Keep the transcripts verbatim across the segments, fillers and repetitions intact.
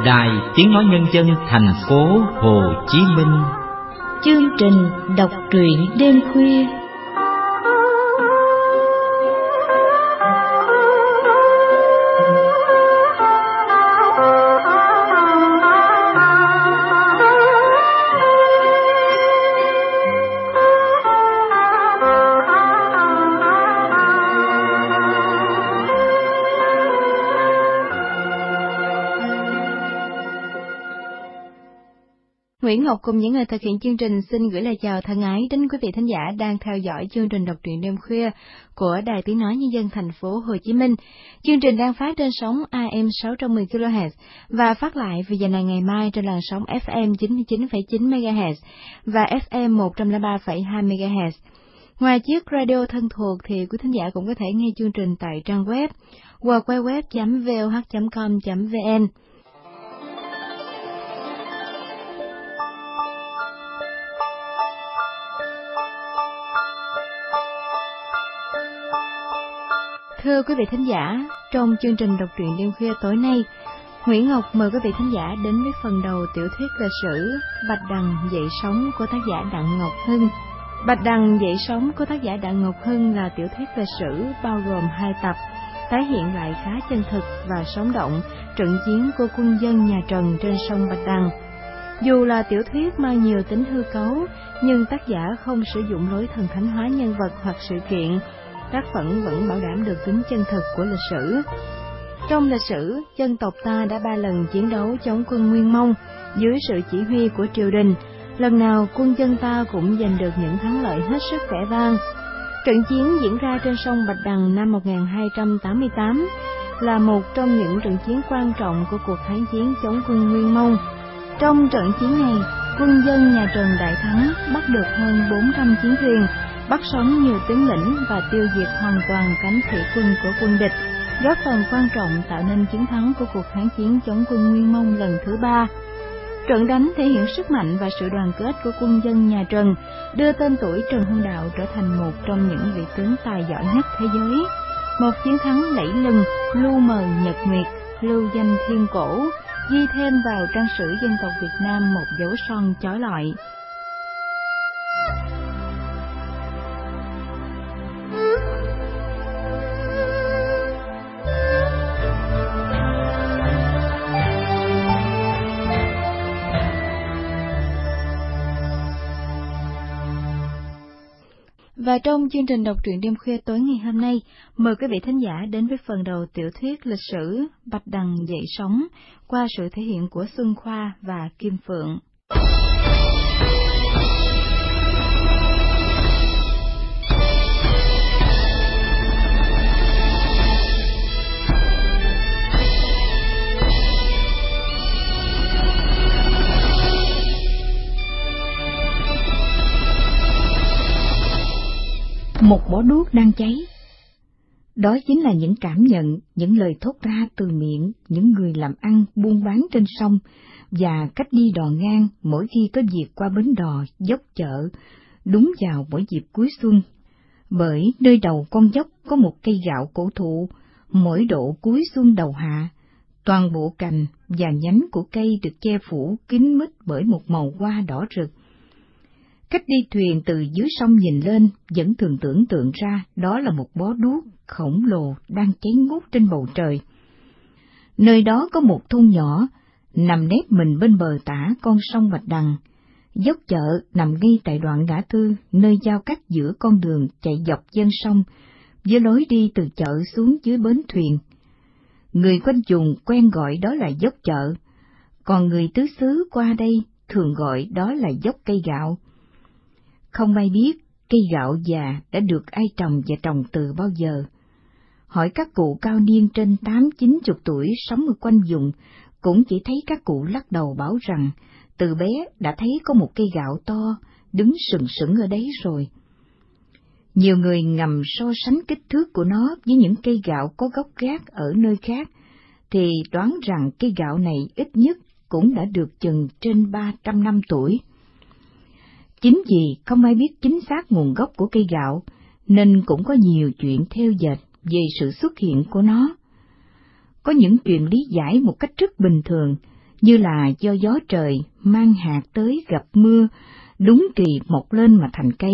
Đài Tiếng Nói Nhân dân thành phố Hồ Chí Minh. Chương trình đọc truyện đêm khuya. Nguyễn Ngọc cùng những người thực hiện chương trình xin gửi lời chào thân ái đến quý vị thính giả đang theo dõi chương trình đọc truyện đêm khuya của Đài Tiếng Nói Nhân dân thành phố Hồ Chí Minh. Chương trình đang phát trên sóng a em sáu trăm mười ki lô héc và phát lại vào giờ này ngày mai trên làn sóng ép em chín mươi chín phẩy chín mê ga héc và ép em một trăm lẻ ba phẩy hai mê ga héc. Ngoài chiếc radio thân thuộc thì quý thính giả cũng có thể nghe chương trình tại trang web w w w chấm v o h chấm com chấm v n. Thưa quý vị thính giả, trong chương trình đọc truyện đêm khuya tối nay, Nguyễn Ngọc mời quý vị thính giả đến với phần đầu tiểu thuyết lịch sử Bạch Đằng dậy sóng của tác giả Đặng Ngọc Hưng. Bạch Đằng dậy sóng của tác giả Đặng Ngọc Hưng là tiểu thuyết lịch sử bao gồm hai tập, tái hiện lại khá chân thực và sống động trận chiến của quân dân nhà Trần trên sông Bạch Đằng. Dù là tiểu thuyết mang nhiều tính hư cấu, nhưng tác giả không sử dụng lối thần thánh hóa nhân vật hoặc sự kiện, tác phẩm vẫn bảo đảm được tính chân thực của lịch sử. Trong lịch sử, dân tộc ta đã ba lần chiến đấu chống quân Nguyên Mông dưới sự chỉ huy của triều đình. Lần nào quân dân ta cũng giành được những thắng lợi hết sức vẻ vang. Trận chiến diễn ra trên sông Bạch Đằng năm một nghìn hai trăm tám mươi tám là một trong những trận chiến quan trọng của cuộc kháng chiến chống quân Nguyên Mông. Trong trận chiến này, quân dân nhà Trần đại thắng, bắt được hơn bốn trăm chiến thuyền, bắt sống nhiều tướng lĩnh và tiêu diệt hoàn toàn cánh thủy quân của quân địch, góp phần quan trọng tạo nên chiến thắng của cuộc kháng chiến chống quân Nguyên Mông lần thứ ba. Trận đánh thể hiện sức mạnh và sự đoàn kết của quân dân nhà Trần, đưa tên tuổi Trần Hưng Đạo trở thành một trong những vị tướng tài giỏi nhất thế giới. Một chiến thắng lẫy lừng, lu mờ nhật nguyệt, lưu danh thiên cổ, ghi thêm vào trang sử dân tộc Việt Nam một dấu son chói lọi. Và trong chương trình đọc truyện đêm khuya tối ngày hôm nay, mời quý vị thính giả đến với phần đầu tiểu thuyết lịch sử Bạch Đằng dậy sóng qua sự thể hiện của Xuân Khoa và Kim Phượng. Một bó đuốc đang cháy. Đó chính là những cảm nhận, những lời thốt ra từ miệng những người làm ăn buôn bán trên sông và cách đi đò ngang mỗi khi có dịp qua bến đò dốc chợ, đúng vào mỗi dịp cuối xuân. Bởi nơi đầu con dốc có một cây gạo cổ thụ, mỗi độ cuối xuân đầu hạ, toàn bộ cành và nhánh của cây được che phủ kín mít bởi một màu hoa đỏ rực. Cách đi thuyền từ dưới sông nhìn lên vẫn thường tưởng tượng ra đó là một bó đuốc khổng lồ đang cháy ngút trên bầu trời. Nơi đó có một thôn nhỏ, nằm nép mình bên bờ tả con sông Bạch Đằng. Dốc chợ nằm ngay tại đoạn ngã tư, nơi giao cắt giữa con đường chạy dọc ven sông, với lối đi từ chợ xuống dưới bến thuyền. Người quanh vùng quen gọi đó là dốc chợ, còn người tứ xứ qua đây thường gọi đó là dốc cây gạo. Không ai biết cây gạo già đã được ai trồng và trồng từ bao giờ. Hỏi các cụ cao niên trên tám chín chục tuổi sống ở quanh vùng, cũng chỉ thấy các cụ lắc đầu bảo rằng từ bé đã thấy có một cây gạo to đứng sừng sững ở đấy rồi. Nhiều người ngầm so sánh kích thước của nó với những cây gạo có gốc gác ở nơi khác, thì đoán rằng cây gạo này ít nhất cũng đã được chừng trên ba trăm năm tuổi. Chính vì không ai biết chính xác nguồn gốc của cây gạo, nên cũng có nhiều chuyện theo dệt về sự xuất hiện của nó. Có những chuyện lý giải một cách rất bình thường, như là do gió trời mang hạt tới gặp mưa, đúng kỳ mọc lên mà thành cây.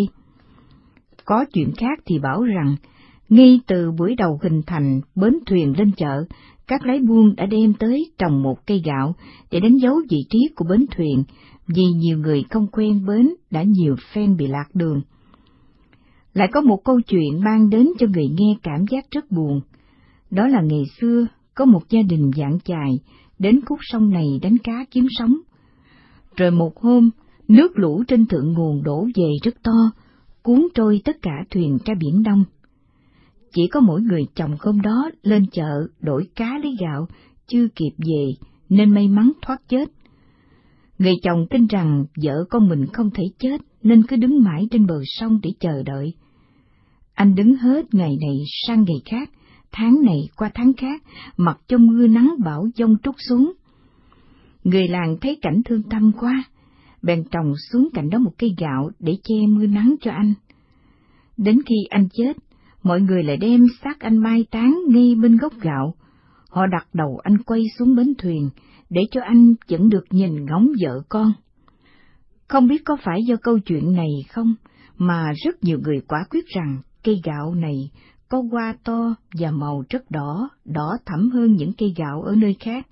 Có chuyện khác thì bảo rằng, ngay từ buổi đầu hình thành bến thuyền lên chợ, các lái buôn đã đem tới trồng một cây gạo để đánh dấu vị trí của bến thuyền, vì nhiều người không quen bến đã nhiều phen bị lạc đường. Lại có một câu chuyện mang đến cho người nghe cảm giác rất buồn. Đó là ngày xưa có một gia đình vạn chài đến khúc sông này đánh cá kiếm sống. Rồi một hôm, nước lũ trên thượng nguồn đổ về rất to, cuốn trôi tất cả thuyền ra biển Đông. Chỉ có mỗi người chồng hôm đó lên chợ đổi cá lấy gạo, chưa kịp về nên may mắn thoát chết. Người chồng tin rằng vợ con mình không thể chết nên cứ đứng mãi trên bờ sông để chờ đợi. Anh đứng hết ngày này sang ngày khác, tháng này qua tháng khác, mặc cho mưa nắng bão giông trút xuống. Người làng thấy cảnh thương tâm quá, bèn trồng xuống cạnh đó một cây gạo để che mưa nắng cho anh. Đến khi anh chết, mọi người lại đem xác anh mai táng ngay bên gốc gạo. Họ đặt đầu anh quay xuống bến thuyền, để cho anh vẫn được nhìn ngóng vợ con. Không biết có phải do câu chuyện này không, mà rất nhiều người quả quyết rằng cây gạo này có hoa to và màu rất đỏ, đỏ thẫm hơn những cây gạo ở nơi khác.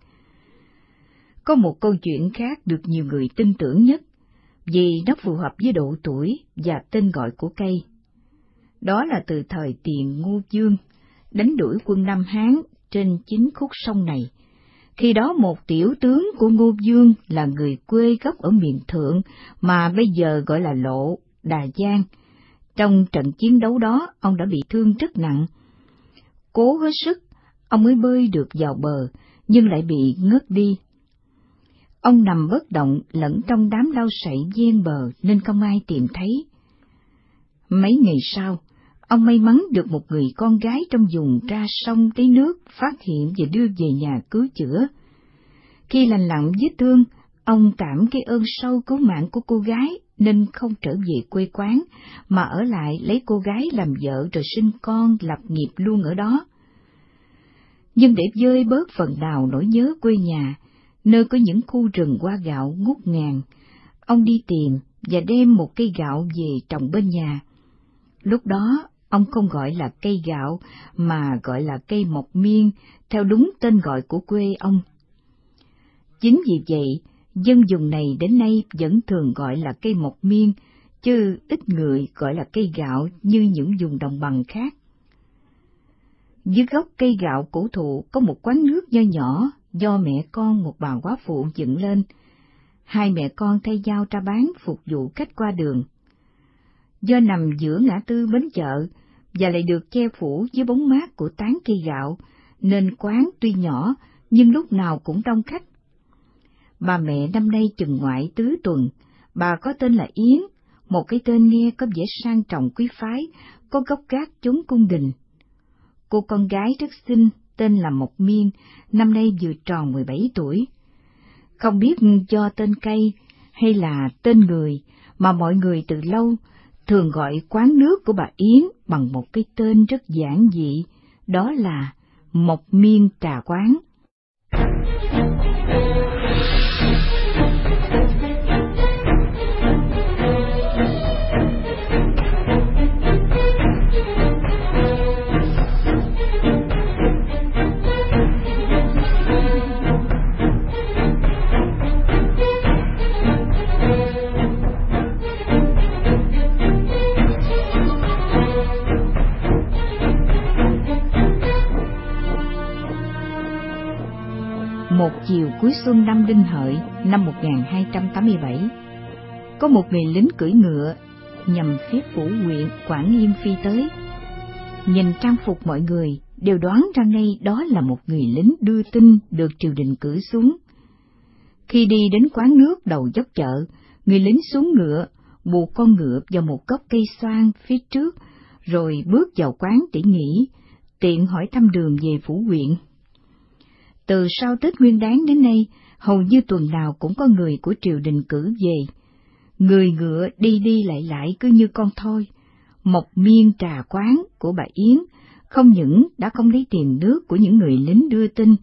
Có một câu chuyện khác được nhiều người tin tưởng nhất, vì nó phù hợp với độ tuổi và tên gọi của cây. Đó là từ thời tiền Ngô Dương, đánh đuổi quân Nam Hán trên chính khúc sông này. Khi đó một tiểu tướng của Ngô Dương là người quê gốc ở miền Thượng, mà bây giờ gọi là Lộ, Đà Giang. Trong trận chiến đấu đó, ông đã bị thương rất nặng. Cố hết sức, ông mới bơi được vào bờ, nhưng lại bị ngất đi. Ông nằm bất động lẫn trong đám lau sậy ven bờ nên không ai tìm thấy. Mấy ngày sau, ông may mắn được một người con gái trong vùng ra sông lấy nước phát hiện và đưa về nhà cứu chữa. Khi lành lặn vết thương, ông cảm cái ơn sâu cứu mạng của cô gái nên không trở về quê quán, mà ở lại lấy cô gái làm vợ rồi sinh con lập nghiệp luôn ở đó. Nhưng để vơi bớt phần nào nỗi nhớ quê nhà, nơi có những khu rừng hoa gạo ngút ngàn, ông đi tìm và đem một cây gạo về trồng bên nhà. Lúc đó, ông không gọi là cây gạo, mà gọi là cây mộc miên, theo đúng tên gọi của quê ông. Chính vì vậy, dân vùng này đến nay vẫn thường gọi là cây mộc miên, chứ ít người gọi là cây gạo như những vùng đồng bằng khác. Dưới gốc cây gạo cổ thụ có một quán nước nho nhỏ do mẹ con một bà quá phụ dựng lên. Hai mẹ con thay nhau ra bán phục vụ khách qua đường. Do nằm giữa ngã tư bến chợ và lại được che phủ dưới bóng mát của tán cây gạo, nên quán tuy nhỏ nhưng lúc nào cũng đông khách. Bà mẹ năm nay chừng ngoại tứ tuần, bà có tên là Yến, một cái tên nghe có vẻ sang trọng quý phái, có gốc gác chốn cung đình. Cô con gái rất xinh, tên là Mộc Miên, năm nay vừa tròn mười bảy tuổi. Không biết do tên cây hay là tên người mà mọi người từ lâu thường gọi quán nước của bà Yến bằng một cái tên rất giản dị, đó là Mộc Miên Trà Quán. Một chiều cuối xuân năm Đinh Hợi năm một nghìn hai trăm tám mươi bảy, có một người lính cưỡi ngựa nhằm phía phủ huyện Quảng Yên phi tới. Nhìn trang phục mọi người đều đoán ra ngay đó là một người lính đưa tin được triều đình cử xuống. Khi đi đến quán nước đầu dốc chợ, người lính xuống ngựa, buộc con ngựa vào một gốc cây xoan phía trước, rồi bước vào quán để nghỉ, tiện hỏi thăm đường về phủ huyện. Từ sau Tết Nguyên Đán đến nay, hầu như tuần nào cũng có người của triều đình cử về. Người ngựa đi đi lại lại cứ như con thoi. Mộc Miên Trà Quán của bà Yến không những đã không lấy tiền nước của những người lính đưa tin,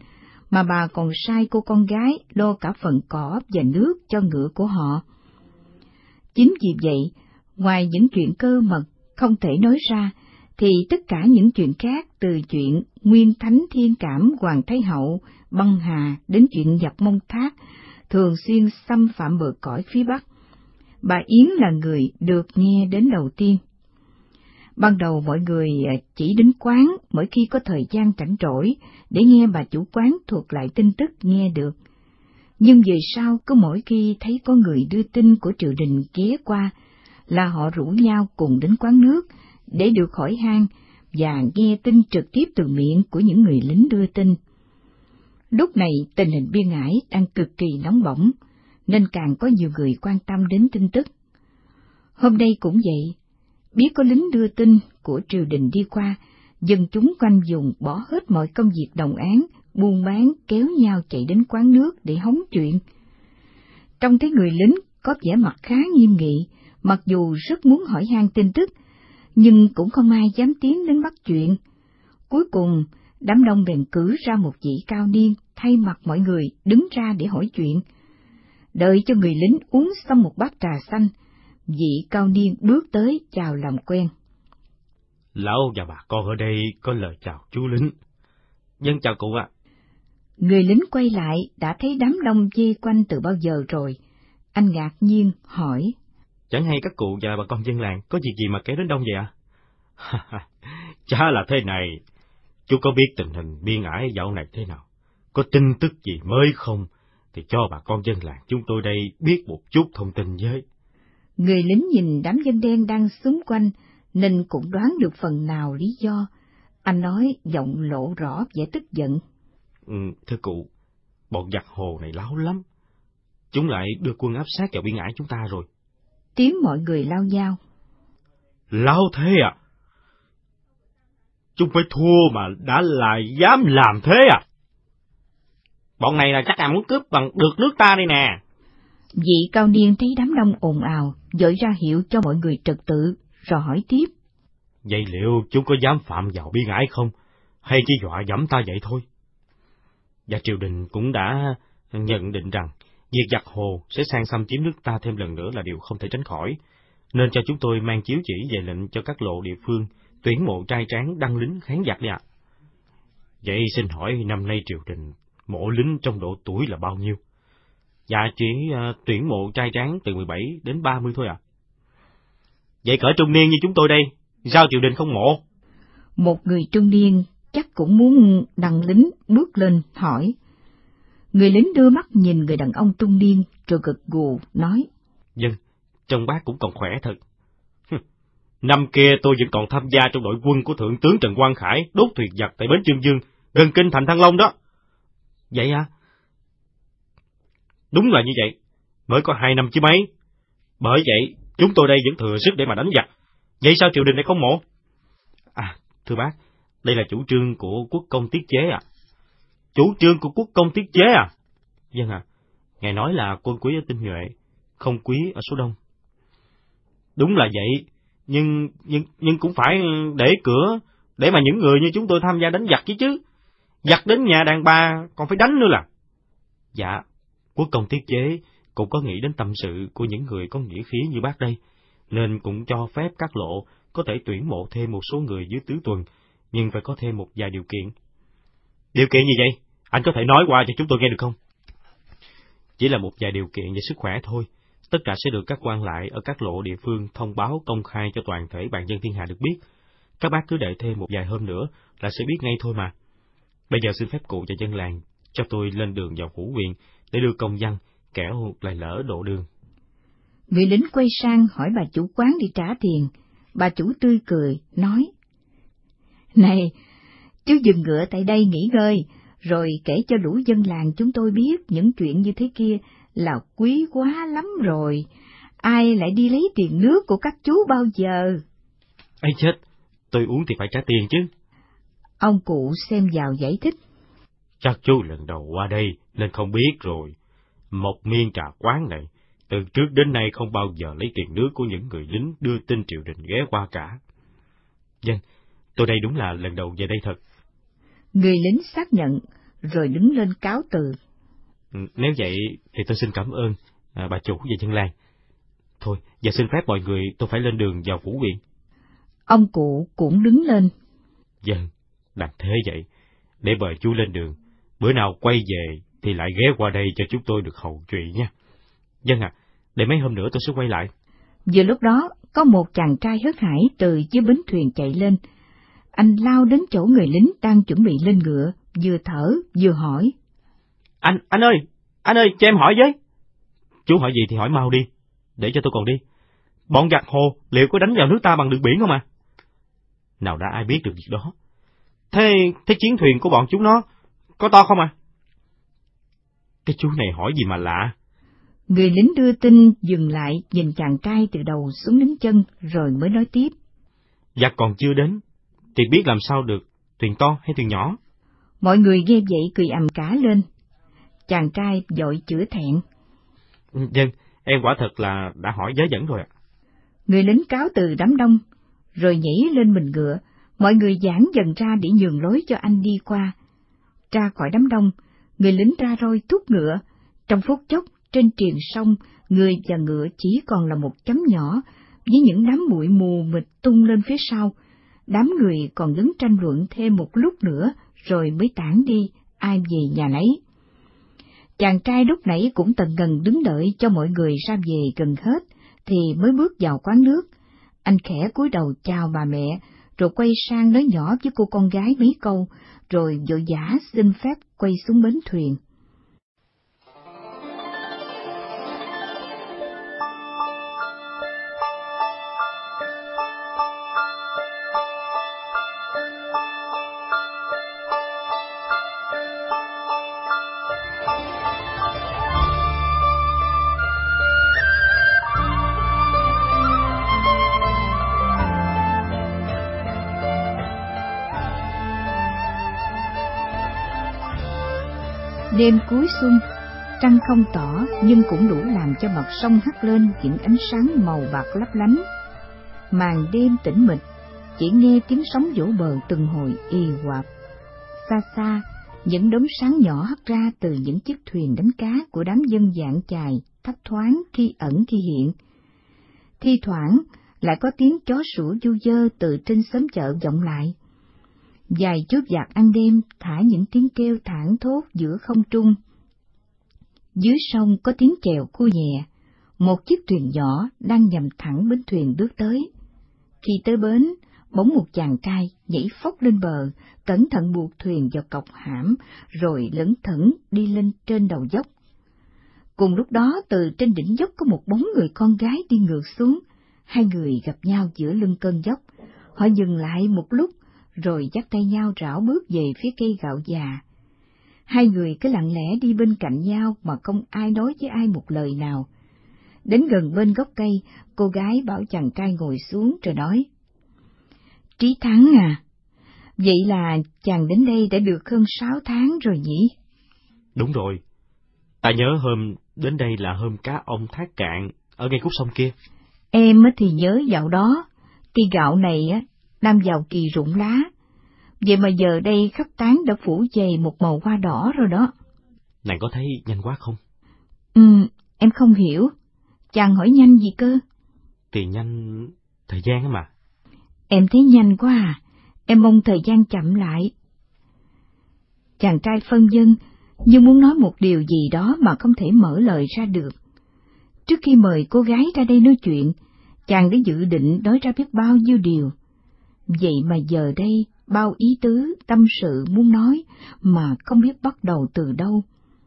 mà bà còn sai cô con gái lo cả phần cỏ và nước cho ngựa của họ. Chính vì vậy, ngoài những chuyện cơ mật không thể nói ra, thì tất cả những chuyện khác, từ chuyện Nguyên Thánh Thiên Cảm Hoàng Thái Hậu băng hà đến chuyện giặc Mông Thác, thường xuyên xâm phạm bờ cõi phía Bắc, bà Yến là người được nghe đến đầu tiên. Ban đầu mọi người chỉ đến quán mỗi khi có thời gian rảnh rỗi để nghe bà chủ quán thuật lại tin tức nghe được. Nhưng về sau, cứ mỗi khi thấy có người đưa tin của triều đình ghé qua, là họ rủ nhau cùng đến quán nước để được khỏi hang và nghe tin trực tiếp từ miệng của những người lính đưa tin. Lúc này tình hình Biên Ải đang cực kỳ nóng bỏng, nên càng có nhiều người quan tâm đến tin tức. Hôm nay cũng vậy, biết có lính đưa tin của triều đình đi qua, dân chúng quanh vùng bỏ hết mọi công việc đồng áng, buôn bán kéo nhau chạy đến quán nước để hóng chuyện. Trông thấy người lính có vẻ mặt khá nghiêm nghị, mặc dù rất muốn hỏi han tin tức, nhưng cũng không ai dám tiến đến bắt chuyện. Cuối cùng, đám đông bèn cử ra một vị cao niên thay mặt mọi người đứng ra để hỏi chuyện. Đợi cho người lính uống xong một bát trà xanh, vị cao niên bước tới chào làm quen. Lão và bà con ở đây có lời chào chú lính. Dân chào cụ ạ. Người lính quay lại đã thấy đám đông vây quanh từ bao giờ rồi. Anh ngạc nhiên hỏi. Chẳng hay các cụ và bà con dân làng có việc gì mà kéo đến đông vậy ạ? À? Chả là thế này, chú có biết tình hình Biên Ải dạo này thế nào? Có tin tức gì mới không? Thì cho bà con dân làng chúng tôi đây biết một chút thông tin với. Người lính nhìn đám dân đen đang xung quanh, nên cũng đoán được phần nào lý do. Anh nói giọng lộ rõ vẻ tức giận. Ừ, thưa cụ, bọn giặc hồ này láo lắm. Chúng lại đưa quân áp sát vào Biên Ải chúng ta rồi. Tiếng mọi người lao nhau. Láo thế à? Chúng phải thua mà đã lại dám làm thế à? Bọn này là chắc là muốn cướp bằng được nước ta đây nè. Vị cao niên thấy đám đông ồn ào, vội ra hiệu cho mọi người trật tự, rồi hỏi tiếp. Vậy liệu chúng có dám phạm vào Biên Ải không? Hay chỉ dọa dẫm ta vậy thôi? Và triều đình cũng đã nhận định rằng việc giặc hồ sẽ sang xâm chiếm nước ta thêm lần nữa là điều không thể tránh khỏi, nên cho chúng tôi mang chiếu chỉ về lệnh cho các lộ địa phương tuyển mộ trai tráng đăng lính kháng giặc đi ạ. Vậy xin hỏi năm nay triều đình mộ lính trong độ tuổi là bao nhiêu? Dạ chỉ uh, tuyển mộ trai tráng từ mười bảy đến ba mươi thôi ạ. À? Vậy cỡ trung niên như chúng tôi đây, sao triều đình không mộ? Một người trung niên chắc cũng muốn đăng lính bước lên hỏi. Người lính đưa mắt nhìn người đàn ông trung niên rồi gật gù nói. Vâng, trông bác cũng còn khỏe thật. Năm kia tôi vẫn còn tham gia trong đội quân của Thượng tướng Trần Quang Khải đốt thuyền giặc tại bến Chương Dương, gần kinh thành Thăng Long đó. Vậy à? Đúng là như vậy, mới có hai năm chứ mấy. Bởi vậy, chúng tôi đây vẫn thừa sức để mà đánh giặc. Vậy sao triều đình lại không mộ? À, thưa bác, đây là chủ trương của quốc công tiết chế à? Chủ trương của quốc công tiết chế à? Vâng à, ngài nói là quân quý ở tinh nhuệ, không quý ở số đông. Đúng là vậy, nhưng nhưng nhưng cũng phải để cửa, để mà những người như chúng tôi tham gia đánh giặc chứ chứ. Giặc đến nhà đàn bà còn phải đánh nữa là. Dạ, quốc công tiết chế cũng có nghĩ đến tâm sự của những người có nghĩa khí như bác đây, nên cũng cho phép các lộ có thể tuyển mộ thêm một số người dưới tứ tuần, nhưng phải có thêm một vài điều kiện. Điều kiện gì vậy? Anh có thể nói qua cho chúng tôi nghe được không? Chỉ là một vài điều kiện về sức khỏe thôi. Tất cả sẽ được các quan lại ở các lộ địa phương thông báo công khai cho toàn thể bạn dân thiên hạ được biết. Các bác cứ đợi thêm một vài hôm nữa là sẽ biết ngay thôi mà. Bây giờ xin phép cụ và dân làng cho tôi lên đường vào phủ huyện để đưa công văn, kẻo lại lỡ độ đường. Người lính quay sang hỏi bà chủ quán đi trả tiền. Bà chủ tươi cười, nói. Này, chú dừng ngựa tại đây nghỉ ngơi, rồi kể cho lũ dân làng chúng tôi biết những chuyện như thế kia là quý quá lắm rồi. Ai lại đi lấy tiền nước của các chú bao giờ? Ây chết, tôi uống thì phải trả tiền chứ. Ông cụ xem vào giải thích. Chắc chú lần đầu qua đây nên không biết rồi. Một miên trà quán này, từ trước đến nay không bao giờ lấy tiền nước của những người lính đưa tin triều đình ghé qua cả. Vâng, tôi đây đúng là lần đầu về đây thật. Người lính xác nhận, rồi đứng lên cáo từ. Ừ, nếu vậy thì tôi xin cảm ơn à, bà chủ và dân làng. Thôi, giờ xin phép mọi người, tôi phải lên đường vào phủ viện. Ông cụ cũng đứng lên. Vâng, đành thế vậy. Để mời chú lên đường. Bữa nào quay về thì lại ghé qua đây cho chúng tôi được hầu chuyện nha. Vâng ạ, à, để mấy hôm nữa tôi sẽ quay lại. Vừa lúc đó, có một chàng trai hớt hải từ dưới bến thuyền chạy lên. Anh lao đến chỗ người lính đang chuẩn bị lên ngựa, vừa thở vừa hỏi. Anh, anh ơi, anh ơi, cho em hỏi với. Chú hỏi gì thì hỏi mau đi, để cho tôi còn đi. Bọn giặc Hồ liệu có đánh vào nước ta bằng đường biển không à? Nào đã ai biết được việc đó. Thế, thế chiến thuyền của bọn chúng nó có to không à? Cái chú này hỏi gì mà lạ. Người lính đưa tin dừng lại nhìn chàng trai từ đầu xuống đến chân rồi mới nói tiếp. Giặc còn chưa đến, thì biết làm sao được thuyền to hay thuyền nhỏ. Mọi người nghe vậy cười ầm cả lên. Chàng trai vội chữa thẹn. Vâng, em quả thật là đã hỏi vớ vẩn rồi ạ. Người lính cáo từ đám đông, rồi nhảy lên mình ngựa, mọi người giãn dần ra để nhường lối cho anh đi qua. Ra khỏi đám đông, người lính ra roi thúc ngựa, trong phút chốc trên triền sông, người và ngựa chỉ còn là một chấm nhỏ, với những đám bụi mù mịt tung lên phía sau. Đám người còn đứng tranh luận thêm một lúc nữa, rồi mới tản đi, ai về nhà nấy. Chàng trai lúc nãy cũng tận ngần đứng đợi cho mọi người ra về gần hết, thì mới bước vào quán nước. Anh khẽ cúi đầu chào bà mẹ, rồi quay sang nói nhỏ với cô con gái mấy câu, rồi vội vã xin phép quay xuống bến thuyền. Đêm cuối xuân, trăng không tỏ nhưng cũng đủ làm cho mặt sông hắt lên những ánh sáng màu bạc lấp lánh. Màn đêm tĩnh mịch, chỉ nghe tiếng sóng vỗ bờ từng hồi ì oạp. Xa xa, những đốm sáng nhỏ hắt ra từ những chiếc thuyền đánh cá của đám dân dạn chài, thấp thoáng khi ẩn khi hiện. Thi thoảng lại có tiếng chó sủa du dơ từ trên xóm chợ vọng lại. Vài chốt giặc ăn đêm thả những tiếng kêu thảng thốt giữa không trung. Dưới sông có tiếng chèo cua nhẹ, một chiếc thuyền nhỏ đang nhằm thẳng bến thuyền bước tới. Khi tới bến, bỗng một chàng trai nhảy phóc lên bờ, cẩn thận buộc thuyền vào cọc hãm, rồi lững thững đi lên trên đầu dốc. Cùng lúc đó, từ trên đỉnh dốc có một bóng người con gái đi ngược xuống. Hai người gặp nhau giữa lưng cơn dốc. Họ dừng lại một lúc, rồi dắt tay nhau rảo bước về phía cây gạo già. Hai người cứ lặng lẽ đi bên cạnh nhau mà không ai nói với ai một lời nào. Đến gần bên gốc cây, cô gái bảo chàng trai ngồi xuống rồi nói. Trí Thắng à, vậy là chàng đến đây đã được hơn sáu tháng rồi nhỉ? Đúng rồi, ta nhớ hôm đến đây là hôm cá ông thác cạn ở ngay khúc sông kia. Em thì nhớ dạo đó, cây gạo này á đang vào kỳ rụng lá, vậy mà giờ đây khắp tán đã phủ dày một màu hoa đỏ rồi đó. Nàng có thấy nhanh quá không? Ừ, em không hiểu. Chàng hỏi nhanh gì cơ? Thì nhanh thời gian á mà. Em thấy nhanh quá à, em mong thời gian chậm lại. Chàng trai phân vân, như muốn nói một điều gì đó mà không thể mở lời ra được. Trước khi mời cô gái ra đây nói chuyện, chàng đã dự định nói ra biết bao nhiêu điều. Vậy mà giờ đây, bao ý tứ, tâm sự muốn nói, mà không biết bắt đầu từ đâu.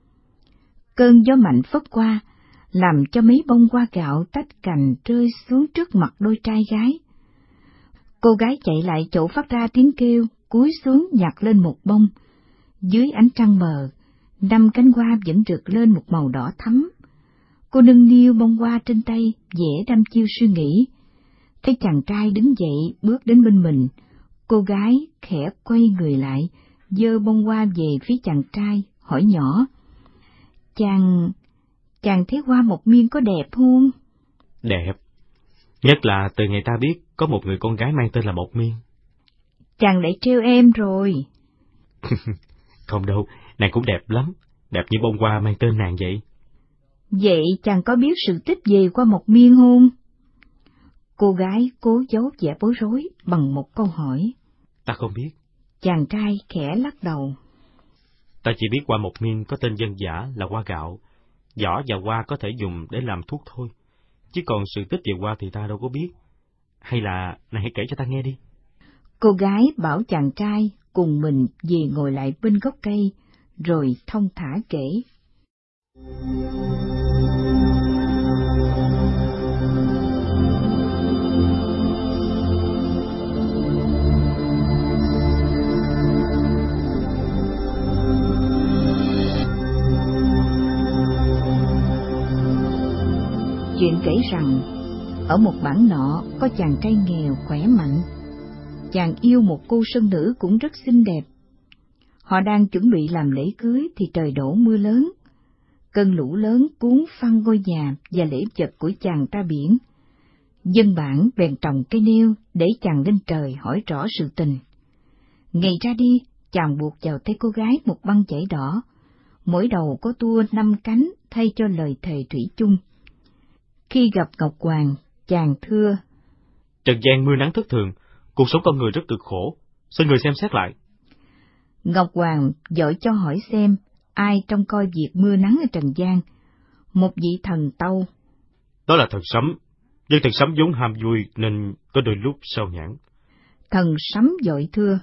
Cơn gió mạnh phất qua, làm cho mấy bông hoa gạo tách cành rơi xuống trước mặt đôi trai gái. Cô gái chạy lại chỗ phát ra tiếng kêu, cúi xuống nhặt lên một bông. Dưới ánh trăng mờ, năm cánh hoa vẫn rực lên một màu đỏ thắm. Cô nâng niu bông hoa trên tay, dễ đăm chiêu suy nghĩ. Thấy chàng trai đứng dậy bước đến bên mình, cô gái khẽ quay người lại, giơ bông hoa về phía chàng trai, hỏi nhỏ. Chàng, chàng thấy hoa một miên có đẹp không? Đẹp, nhất là từ ngày ta biết có một người con gái mang tên là Một Miên. Chàng lại trêu em rồi. Không đâu, Nàng cũng đẹp lắm, đẹp như bông hoa mang tên nàng vậy. Vậy chàng có biết sự tích về Hoa Mộc Miên không? Cô gái cố giấu vẻ bối rối bằng một câu hỏi. Ta không biết. Chàng trai khẽ lắc đầu. Ta chỉ biết Hoa Mộc Miên có tên dân dã là hoa gạo, vỏ và hoa có thể dùng để làm thuốc thôi. Chứ còn sự tích về hoa thì ta đâu có biết. Hay là nàng hãy kể cho ta nghe đi. Cô gái bảo chàng trai cùng mình về ngồi lại bên gốc cây, rồi thong thả kể. Chuyện kể rằng, ở một bản nọ có chàng trai nghèo khỏe mạnh. Chàng yêu một cô sơn nữ cũng rất xinh đẹp. Họ đang chuẩn bị làm lễ cưới thì trời đổ mưa lớn. Cơn lũ lớn cuốn phăng ngôi nhà và lễ vật của chàng ra biển. Dân bản bèn trồng cây nêu để chàng lên trời hỏi rõ sự tình. Ngày ra đi, chàng buộc vào tay cô gái một băng chải đỏ, mỗi đầu có tua năm cánh thay cho lời thề thủy chung. Khi gặp Ngọc Hoàng, chàng thưa: Trần gian mưa nắng thất thường, cuộc sống con người rất cực khổ, xin người xem xét lại. Ngọc Hoàng dội cho hỏi xem ai trông coi việc mưa nắng ở trần gian. Một vị thần tâu: Đó là thần Sấm, nhưng thần Sấm vốn ham vui nên có đôi lúc sao nhãng. Thần Sấm dội thưa: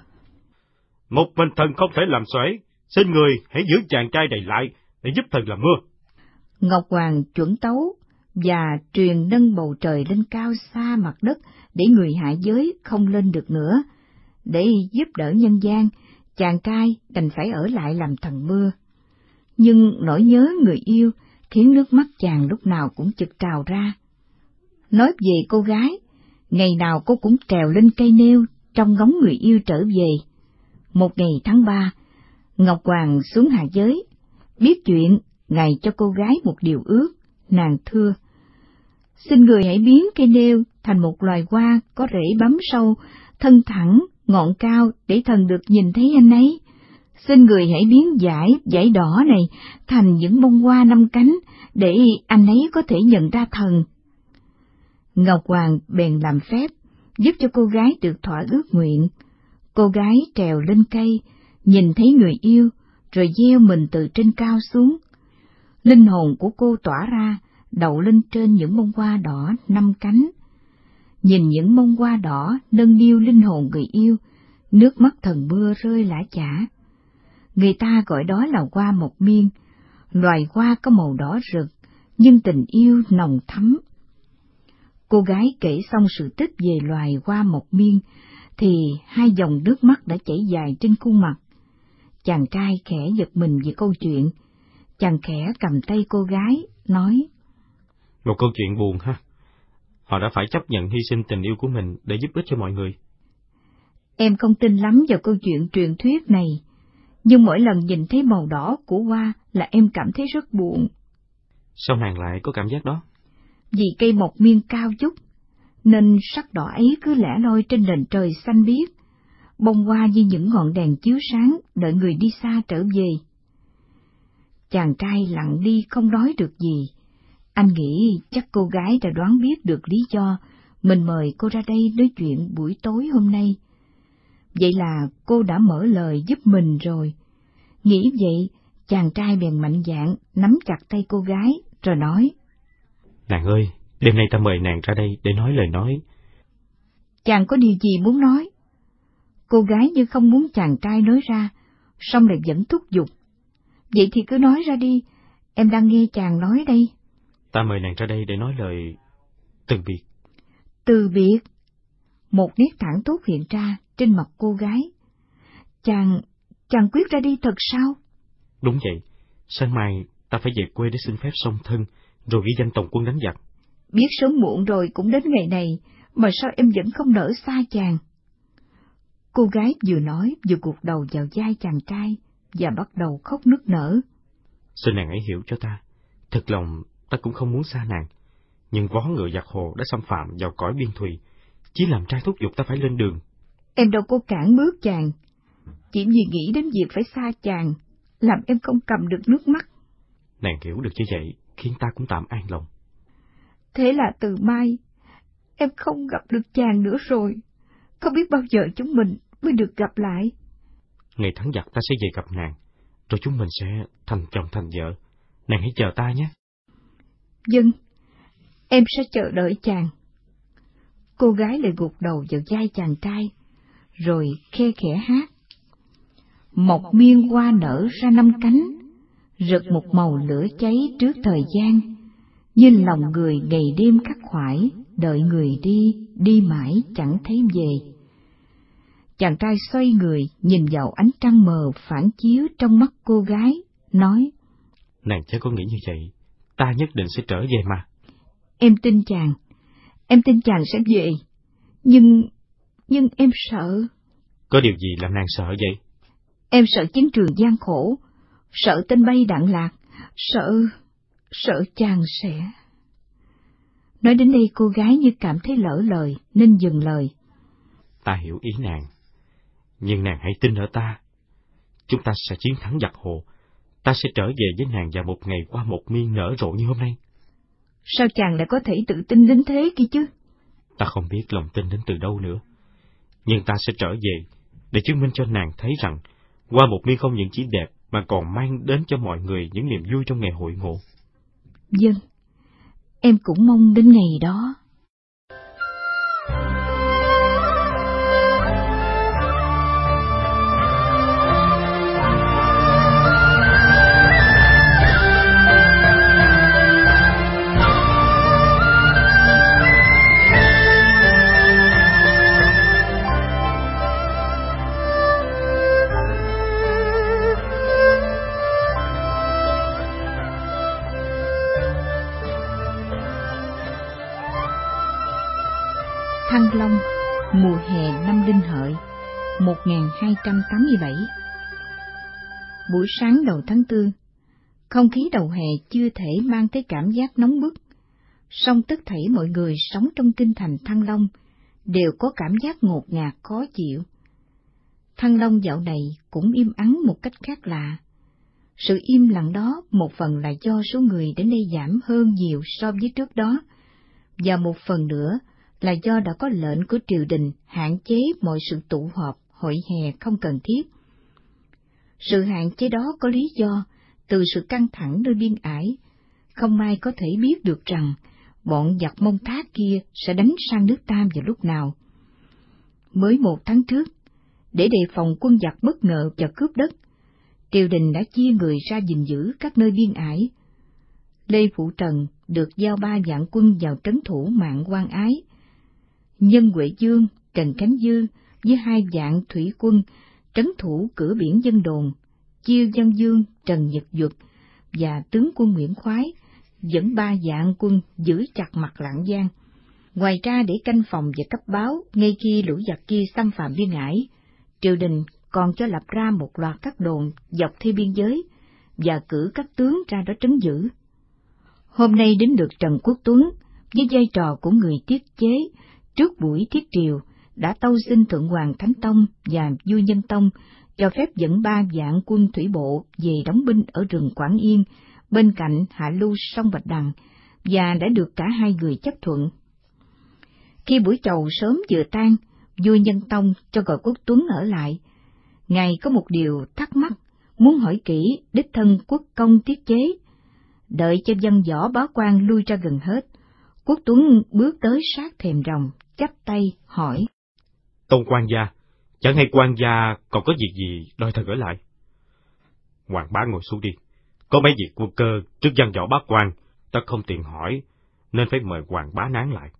Một mình thần không thể làm xoáy, xin người hãy giữ chàng trai này lại để giúp thần làm mưa. Ngọc Hoàng chuẩn tấu và truyền nâng bầu trời lên cao xa mặt đất để người hạ giới không lên được nữa. Để giúp đỡ nhân gian, chàng trai đành phải ở lại làm thần mưa. Nhưng nỗi nhớ người yêu khiến nước mắt chàng lúc nào cũng chực trào ra. Nói về cô gái, ngày nào cô cũng trèo lên cây nêu trong ngóng người yêu trở về. Một ngày tháng ba, Ngọc Hoàng xuống hạ giới, biết chuyện, Ngài cho cô gái một điều ước. Nàng thưa: Xin người hãy biến cây nêu thành một loài hoa có rễ bám sâu, thân thẳng, ngọn cao để thần được nhìn thấy anh ấy. Xin người hãy biến dải, dải đỏ này thành những bông hoa năm cánh để anh ấy có thể nhận ra thần. Ngọc Hoàng bèn làm phép, giúp cho cô gái được thỏa ước nguyện. Cô gái trèo lên cây, nhìn thấy người yêu, rồi gieo mình từ trên cao xuống. Linh hồn của cô tỏa ra, đậu lên trên những bông hoa đỏ năm cánh. Nhìn những bông hoa đỏ nâng niu linh hồn người yêu, nước mắt thần mưa rơi lã chã. Người ta gọi đó là hoa mộc miên, loài hoa có màu đỏ rực, nhưng tình yêu nồng thắm. Cô gái kể xong sự tích về loài hoa mộc miên, thì hai dòng nước mắt đã chảy dài trên khuôn mặt. Chàng trai khẽ giật mình về câu chuyện. Chàng khẽ cầm tay cô gái, nói: Một câu chuyện buồn ha. Họ đã phải chấp nhận hy sinh tình yêu của mình để giúp ích cho mọi người. Em không tin lắm vào câu chuyện truyền thuyết này, nhưng mỗi lần nhìn thấy màu đỏ của hoa là em cảm thấy rất buồn. Sao nàng lại có cảm giác đó? Vì cây mộc miên cao chút, nên sắc đỏ ấy cứ lẻ loi trên nền trời xanh biếc, bông hoa như những ngọn đèn chiếu sáng đợi người đi xa trở về. Chàng trai lặng đi không nói được gì. Anh nghĩ chắc cô gái đã đoán biết được lý do mình mời cô ra đây nói chuyện buổi tối hôm nay. Vậy là cô đã mở lời giúp mình rồi. Nghĩ vậy, chàng trai bèn mạnh dạn nắm chặt tay cô gái rồi nói: Nàng ơi, đêm nay ta mời nàng ra đây để nói lời nói. Chàng có điều gì muốn nói? Cô gái như không muốn chàng trai nói ra, song lại vẫn thúc giục. Vậy thì cứ nói ra đi, em đang nghe chàng nói đây. Ta mời nàng ra đây để nói lời từ biệt. Từ biệt? Một nét thẳng thốt hiện ra trên mặt cô gái. Chàng, chàng quyết ra đi thật sao? Đúng vậy, sáng mai ta phải về quê để xin phép song thân, rồi ghi danh tổng quân đánh giặc. Biết sớm muộn rồi cũng đến ngày này, mà sao em vẫn không nỡ xa chàng? Cô gái vừa nói vừa gục đầu vào vai chàng trai và bắt đầu khóc nức nở. Xin nàng hãy hiểu cho ta, thật lòng ta cũng không muốn xa nàng, nhưng vó ngựa giặc hồ đã xâm phạm vào cõi biên thùy, chỉ làm trai thúc giục ta phải lên đường. Em đâu có cản bước chàng, chỉ vì nghĩ đến việc phải xa chàng, làm em không cầm được nước mắt. Nàng hiểu được như vậy, khiến ta cũng tạm an lòng. Thế là từ mai, em không gặp được chàng nữa rồi. Không biết bao giờ chúng mình mới được gặp lại. Ngày thắng giặc ta sẽ về gặp nàng, rồi chúng mình sẽ thành chồng thành vợ. Nàng hãy chờ ta nhé. Vâng, em sẽ chờ đợi chàng. Cô gái lại gục đầu vào vai chàng trai, rồi khe khẽ hát. Mộc miên hoa nở ra năm cánh, rực một màu lửa cháy trước thời gian. Như lòng người ngày đêm khắc khoải, đợi người đi, đi mãi chẳng thấy về. Chàng trai xoay người, nhìn vào ánh trăng mờ phản chiếu trong mắt cô gái, nói. Nàng chớ có nghĩ như vậy, ta nhất định sẽ trở về mà. Em tin chàng, em tin chàng sẽ về, nhưng, nhưng em sợ. Có điều gì làm nàng sợ vậy? Em sợ chiến trường gian khổ, sợ tên bay đạn lạc, sợ, sợ chàng sẽ... Nói đến đây cô gái như cảm thấy lỡ lời, nên dừng lời. Ta hiểu ý nàng, nhưng nàng hãy tin ở ta. Chúng ta sẽ chiến thắng giặc hồ, ta sẽ trở về với nàng vào một ngày qua một miên nở rộ như hôm nay. Sao chàng lại có thể tự tin đến thế kia chứ? Ta không biết lòng tin đến từ đâu nữa, nhưng ta sẽ trở về để chứng minh cho nàng thấy rằng qua một miên không những chỉ đẹp mà còn mang đến cho mọi người những niềm vui trong ngày hội ngộ. Vâng, em cũng mong đến ngày đó. Thăng Long, mùa hè năm Đinh Hợi, một nghìn hai trăm tám mươi bảy. Buổi sáng đầu tháng tư, không khí đầu hè chưa thể mang tới cảm giác nóng bức, song tất thảy mọi người sống trong kinh thành Thăng Long đều có cảm giác ngột ngạt khó chịu. Thăng Long dạo này cũng im ắng một cách khác lạ. Sự im lặng đó một phần là do số người đến đây giảm hơn nhiều so với trước đó, và một phần nữa là do đã có lệnh của triều đình hạn chế mọi sự tụ họp, hội hè không cần thiết. Sự hạn chế đó có lý do từ sự căng thẳng nơi biên ải, không ai có thể biết được rằng bọn giặc Mông Thác kia sẽ đánh sang nước ta vào lúc nào. Mới một tháng trước, để đề phòng quân giặc bất ngờ và cướp đất, triều đình đã chia người ra gìn giữ các nơi biên ải. Lê Phụ Trần được giao ba vạn quân vào trấn thủ Mạn Quan Ái. Nhân Huệ Dương, Trần Khánh Dư với hai vạn thủy quân trấn thủ cửa biển Vân Đồn, Chiêu Văn Dương, Trần Nhật Duật và tướng quân Nguyễn Khoái dẫn ba vạn quân giữ chặt mặt Lạng Giang. Ngoài ra để canh phòng và cấp báo ngay khi lũ giặc kia xâm phạm biên ải, triều đình còn cho lập ra một loạt các đồn dọc theo biên giới và cử các tướng ra đó trấn giữ. Hôm nay đến lượt Trần Quốc Tuấn với vai trò của người tiết chế trước buổi thiết triều đã tâu xin Thượng Hoàng Thánh Tông và Vua Nhân Tông cho phép dẫn ba vạn quân thủy bộ về đóng binh ở rừng Quảng Yên bên cạnh hạ lưu sông Bạch Đằng, và đã được cả hai người chấp thuận. Khi buổi chầu sớm vừa tan, Vua Nhân Tông cho gọi Quốc Tuấn ở lại. Ngài có một điều thắc mắc, muốn hỏi kỹ đích thân quốc công tiết chế. Đợi cho dân võ bá quan lui ra gần hết, Quốc Tuấn bước tới sát thềm rồng, chắp tay hỏi: Tông quan gia, chẳng hay quan gia còn có việc gì đòi thần ở lại? Hoàng bá ngồi xuống đi, có mấy việc quân cơ trước dân võ bá quan, ta không tiện hỏi, nên phải mời Hoàng bá nán lại.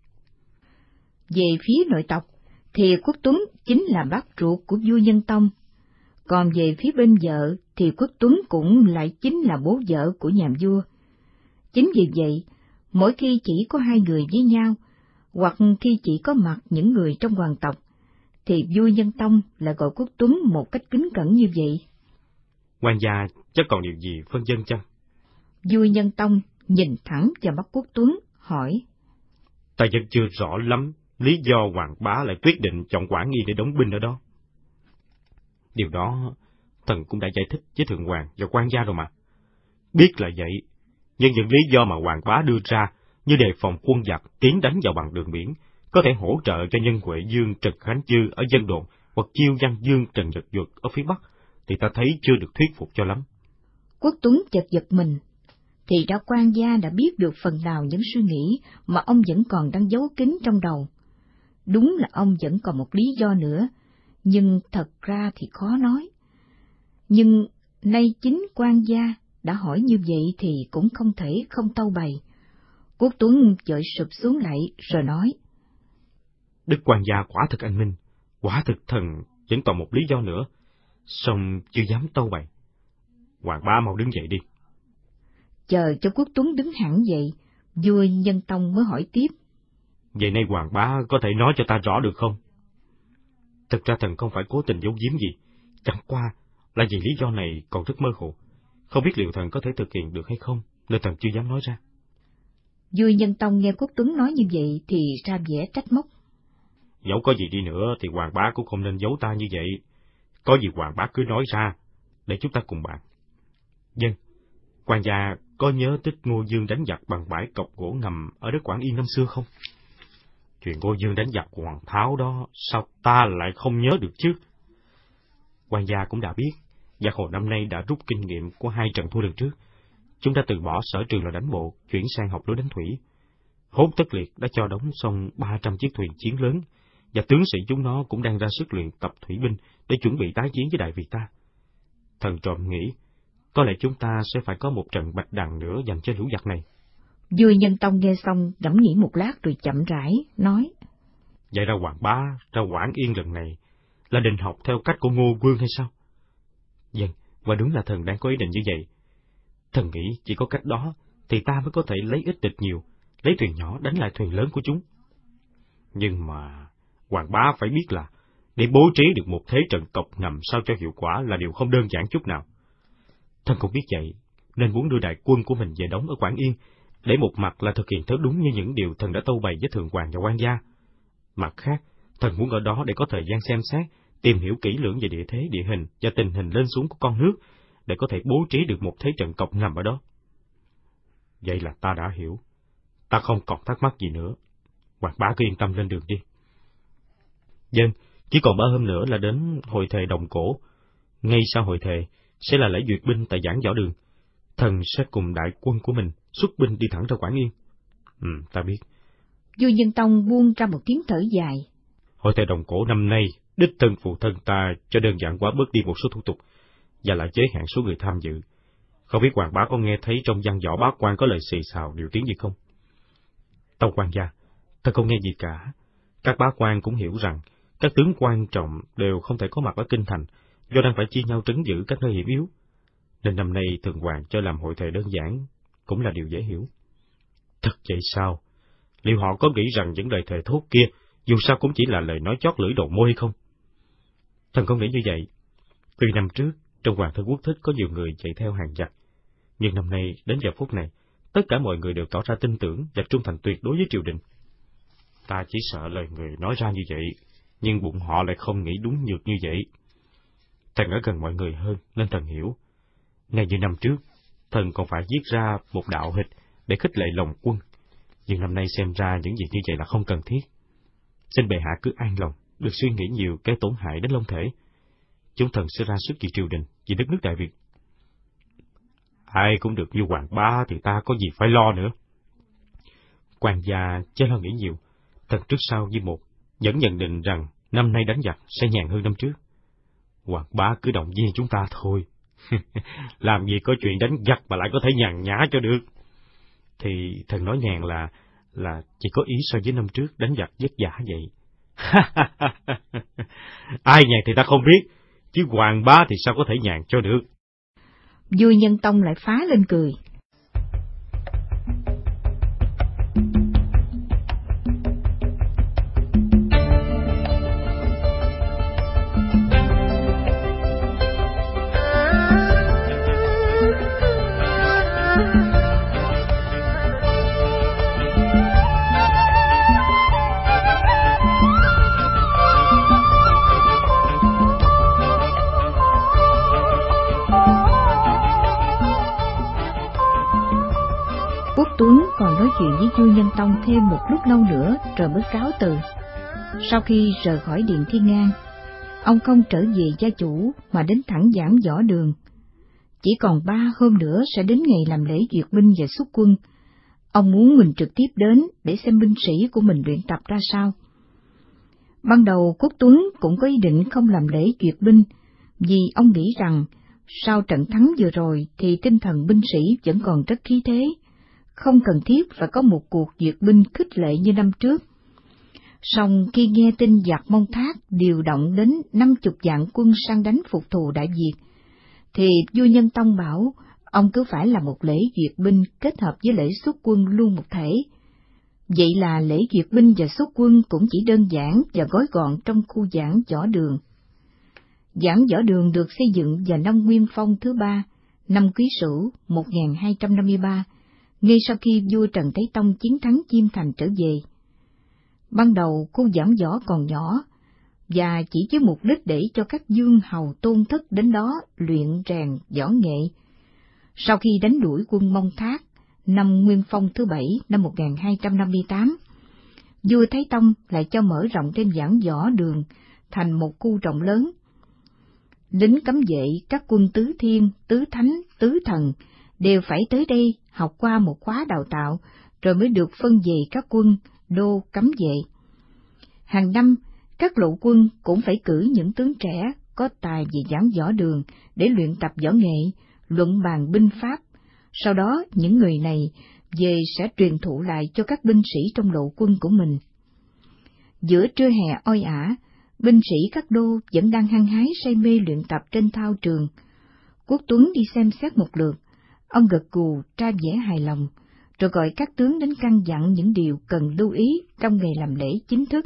Về phía nội tộc, thì Quốc Tuấn chính là bác ruột của Vua Nhân Tông, còn về phía bên vợ thì Quốc Tuấn cũng lại chính là bố vợ của nhà vua. Chính vì vậy, mỗi khi chỉ có hai người với nhau, hoặc khi chỉ có mặt những người trong hoàng tộc, thì Vua Nhân Tông lại gọi Quốc Tuấn một cách kính cẩn như vậy. Quan gia chắc còn điều gì phân dân chăng? Vua Nhân Tông nhìn thẳng vào mắt Quốc Tuấn, hỏi: Ta vẫn chưa rõ lắm lý do Hoàng bá lại quyết định chọn Quảng Nghi để đóng binh ở đó. Điều đó thần cũng đã giải thích với Thượng Hoàng và quan gia rồi mà. Biết là vậy, nhưng những lý do mà Hoàng bá đưa ra như đề phòng quân giặc tiến đánh vào bằng đường biển, có thể hỗ trợ cho nhân Huệ Dương Trần Khánh Dư ở Vân Đồn hoặc chiêu Văn Dương Trần Nhật Duật ở phía Bắc, thì ta thấy chưa được thuyết phục cho lắm. Quốc Tuấn chợt giật mình, thì đã quan gia đã biết được phần nào những suy nghĩ mà ông vẫn còn đang giấu kín trong đầu. Đúng là ông vẫn còn một lý do nữa, nhưng thật ra thì khó nói. Nhưng nay chính quan gia đã hỏi như vậy thì cũng không thể không tâu bày. Quốc Tuấn chợt sụp xuống lại rồi nói: Đức quan gia quả thực anh minh, quả thực thần vẫn còn một lý do nữa, song chưa dám tâu bày. Hoàng bá mau đứng dậy đi. Chờ cho Quốc Tuấn đứng hẳn dậy, vua Nhân Tông mới hỏi tiếp: Vậy nay Hoàng bá có thể nói cho ta rõ được không? Thực ra thần không phải cố tình giấu giếm gì, chẳng qua là vì lý do này còn rất mơ hồ, không biết liệu thần có thể thực hiện được hay không, nên thần chưa dám nói ra. Vua Nhân Tông nghe Quốc Tuấn nói như vậy thì ra vẻ trách móc: Dẫu có gì đi nữa thì Hoàng bá cũng không nên giấu ta như vậy. Có gì Hoàng bá cứ nói ra, để chúng ta cùng bàn. Vâng, quan gia có nhớ tích Ngô Dương đánh giặc bằng bãi cọc gỗ ngầm ở đất Quảng Yên năm xưa không? Chuyện Ngô Dương đánh giặc của Hoàng Tháo đó, sao ta lại không nhớ được chứ? Quan gia cũng đã biết, giặc Hồ năm nay đã rút kinh nghiệm của hai trận thua lần trước. Chúng ta từ bỏ sở trường là đánh bộ, chuyển sang học lối đánh thủy. Hốt Tất Liệt đã cho đóng xong ba trăm chiếc thuyền chiến lớn, và tướng sĩ chúng nó cũng đang ra sức luyện tập thủy binh để chuẩn bị tái chiến với Đại Việt ta. Thần trộm nghĩ, có lẽ chúng ta sẽ phải có một trận bạch đằng nữa dành cho lũ giặc này. Vua Nhân Tông nghe xong ngẫm nghĩ một lát rồi chậm rãi nói: Vậy ra Hoàng bá ra Quảng Yên lần này là định học theo cách của Ngô Vương hay sao? Vâng, và đúng là thần đang có ý định như vậy. Thần nghĩ chỉ có cách đó thì ta mới có thể lấy ít địch nhiều, lấy thuyền nhỏ đánh lại thuyền lớn của chúng. Nhưng mà Hoàng bá phải biết là để bố trí được một thế trận cọc ngầm sao cho hiệu quả là điều không đơn giản chút nào. Thần cũng biết vậy, nên muốn đưa đại quân của mình về đóng ở Quảng Yên, để một mặt là thực hiện theo đúng như những điều thần đã tâu bày với Thượng Hoàng và quan gia. Mặt khác, thần muốn ở đó để có thời gian xem xét, tìm hiểu kỹ lưỡng về địa thế, địa hình và tình hình lên xuống của con nước, để có thể bố trí được một thế trận cọc ngầm ở đó. Vậy là ta đã hiểu. Ta không còn thắc mắc gì nữa. Hoàng bá cứ yên tâm lên đường đi. Vâng, chỉ còn ba hôm nữa là đến hội thề Đồng Cổ. Ngay sau hội thề sẽ là lễ duyệt binh tại giảng võ đường. Thần sẽ cùng đại quân của mình xuất binh đi thẳng ra Quảng Yên. Ừ, ta biết. Vua Nhân Tông buông ra một tiếng thở dài. Hội thề Đồng Cổ năm nay, đích thân phụ thân ta cho đơn giản quá bớt đi một số thủ tục, và lại giới hạn số người tham dự. Không biết Hoàng bá có nghe thấy trong văn võ bá quan có lời xì xào điều tiếng gì không? Tâu quan gia, ta không nghe gì cả. Các bá quan cũng hiểu rằng các tướng quan trọng đều không thể có mặt ở kinh thành, do đang phải chia nhau trấn giữ các nơi hiểm yếu. Nên năm nay Thượng Hoàng cho làm hội thề đơn giản cũng là điều dễ hiểu. Thật vậy sao? Liệu họ có nghĩ rằng những lời thề thốt kia dù sao cũng chỉ là lời nói chót lưỡi đầu môi hay không? Thần không nghĩ như vậy. Tuy năm trước trong Hoàng thân Quốc Thích có nhiều người chạy theo hàng giặc, nhưng năm nay đến giờ phút này tất cả mọi người đều tỏ ra tin tưởng và trung thành tuyệt đối với triều đình. Ta chỉ sợ lời người nói ra như vậy, nhưng bụng họ lại không nghĩ đúng nhược như vậy. Thần ở gần mọi người hơn nên thần hiểu. Ngay như năm trước, thần còn phải viết ra một đạo hịch để khích lệ lòng quân, nhưng năm nay xem ra những việc như vậy là không cần thiết. Xin bệ hạ cứ an lòng, được suy nghĩ nhiều cái tổn hại đến long thể. Chúng thần sẽ ra sức vì triều đình, vì đất nước Đại Việt. Ai cũng được như Hoàng bá thì ta có gì phải lo nữa. Quan gia chớ lo nghĩ nhiều, thần trước sau như một, vẫn nhận định rằng năm nay đánh giặc sẽ nhàn hơn năm trước. Hoàng bá cứ động viên chúng ta thôi. Làm gì có chuyện đánh giặc mà lại có thể nhàn nhã cho được. Thì thần nói nhàn là là chỉ có ý so với năm trước đánh giặc vất vả vậy. Ai nhàn thì ta không biết, chứ Hoàng bá thì sao có thể nhàn cho được. Vua Nhân Tông lại phá lên cười. Tuấn còn nói chuyện với vua Nhân Tông thêm một lúc lâu nữa rồi mới cáo từ. Sau khi rời khỏi Điện Thiên Ngang, ông không trở về gia chủ mà đến thẳng Giảng Võ Đường. Chỉ còn ba hôm nữa sẽ đến ngày làm lễ duyệt binh và xuất quân. Ông muốn mình trực tiếp đến để xem binh sĩ của mình luyện tập ra sao. Ban đầu Quốc Tuấn cũng có ý định không làm lễ duyệt binh, vì ông nghĩ rằng sau trận thắng vừa rồi thì tinh thần binh sĩ vẫn còn rất khí thế, không cần thiết phải có một cuộc duyệt binh khích lệ như năm trước. Song khi nghe tin giặc Mông Thác điều động đến năm chục vạn quân sang đánh phục thù Đại Việt, thì vua Nhân Tông bảo ông cứ phải là một lễ duyệt binh kết hợp với lễ xuất quân luôn một thể. Vậy là lễ duyệt binh và xuất quân cũng chỉ đơn giản và gói gọn trong khu Giảng Võ Đường. Giảng Võ Đường được xây dựng vào năm Nguyên Phong thứ ba, năm Quý Sửu một nghìn hai trăm năm mươi ba, ngay sau khi vua Trần Thái Tông chiến thắng Chiêm Thành trở về. Ban đầu khu Giảng Võ còn nhỏ, và chỉ với mục đích để cho các vương hầu tôn thất đến đó luyện rèn võ nghệ. Sau khi đánh đuổi quân Mông Thác, năm Nguyên Phong thứ bảy năm một nghìn hai trăm năm mươi tám, vua Thái Tông lại cho mở rộng thêm Giảng Võ Đường thành một khu rộng lớn. Lính cấm vệ các quân tứ thiên, tứ thánh, tứ thần đều phải tới đây học qua một khóa đào tạo, rồi mới được phân về các quân đô cấm vệ. Hàng năm, các lộ quân cũng phải cử những tướng trẻ có tài về Giảng Võ Đường để luyện tập võ nghệ, luận bàn binh pháp. Sau đó, những người này về sẽ truyền thụ lại cho các binh sĩ trong lộ quân của mình. Giữa trưa hè oi ả, binh sĩ các đô vẫn đang hăng hái say mê luyện tập trên thao trường. Quốc Tuấn đi xem xét một lượt, ông gật gù ra vẻ hài lòng, rồi gọi các tướng đến căn dặn những điều cần lưu ý trong ngày làm lễ chính thức.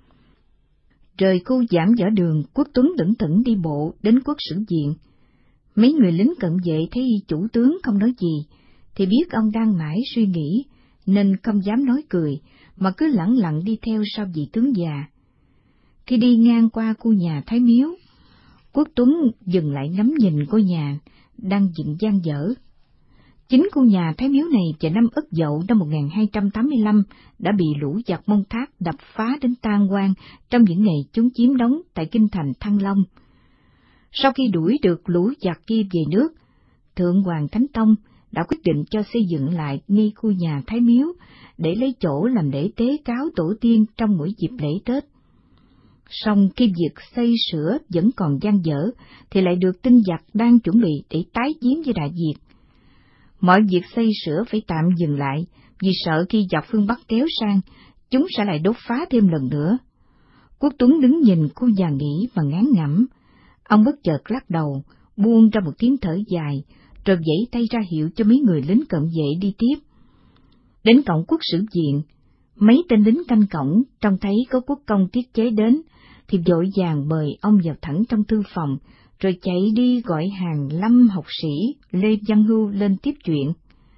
Rời khu Giảng Võ Đường, Quốc Tuấn lững thững đi bộ đến Quốc Sử Viện. Mấy người lính cận vệ thấy chủ tướng không nói gì, thì biết ông đang mãi suy nghĩ, nên không dám nói cười, mà cứ lẳng lặng đi theo sau vị tướng già. Khi đi ngang qua khu nhà Thái Miếu, Quốc Tuấn dừng lại ngắm nhìn ngôi nhà đang dựng dang dở. Chính khu nhà Thái Miếu này vào năm Ất Dậu năm một nghìn hai trăm tám mươi lăm đã bị lũ giặc Mông Thác đập phá đến tan hoang trong những ngày chúng chiếm đóng tại kinh thành Thăng Long. Sau khi đuổi được lũ giặc kia về nước, Thượng Hoàng Thánh Tông đã quyết định cho xây dựng lại ngay khu nhà Thái Miếu để lấy chỗ làm lễ tế cáo tổ tiên trong mỗi dịp lễ Tết. Song khi việc xây sửa vẫn còn dang dở, thì lại được tin giặc đang chuẩn bị để tái chiến với Đại Việt. Mọi việc xây sửa phải tạm dừng lại, vì sợ khi giặc phương Bắc kéo sang, chúng sẽ lại đốt phá thêm lần nữa. Quốc Tuấn đứng nhìn khu nhà nghỉ và ngán ngẩm. Ông bất chợt lắc đầu, buông ra một tiếng thở dài, rồi vẫy tay ra hiệu cho mấy người lính cận vệ đi tiếp. Đến cổng Quốc Sử Viện, mấy tên lính canh cổng trông thấy có quốc công Tiết Chế đến, thì vội vàng mời ông vào thẳng trong thư phòng, rồi chạy đi gọi Hàn Lâm học sĩ Lê Văn Hưu lên tiếp chuyện.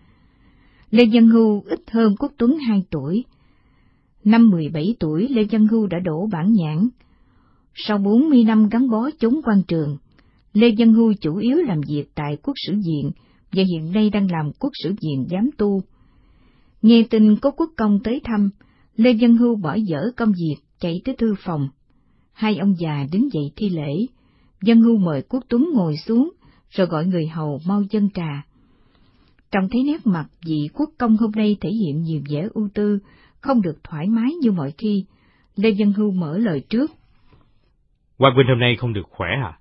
Lê Văn Hưu ít hơn Quốc Tuấn hai tuổi. Năm mười bảy tuổi, Lê Văn Hưu đã đỗ bản nhãn. Sau bốn mươi năm gắn bó chống quan trường, Lê Văn Hưu chủ yếu làm việc tại Quốc Sử Viện, và hiện nay đang làm Quốc Sử Viện giám tu. Nghe tin có quốc công tới thăm, Lê Văn Hưu bỏ dở công việc, chạy tới thư phòng. Hai ông già đứng dậy thi lễ. Văn Hưu mời Quốc Tuấn ngồi xuống, rồi gọi người hầu mau dâng trà. Trông thấy nét mặt vị quốc công hôm nay thể hiện nhiều vẻ ưu tư, không được thoải mái như mọi khi, Lê Văn Hưu mở lời trước. Quan huynh hôm nay không được khỏe à?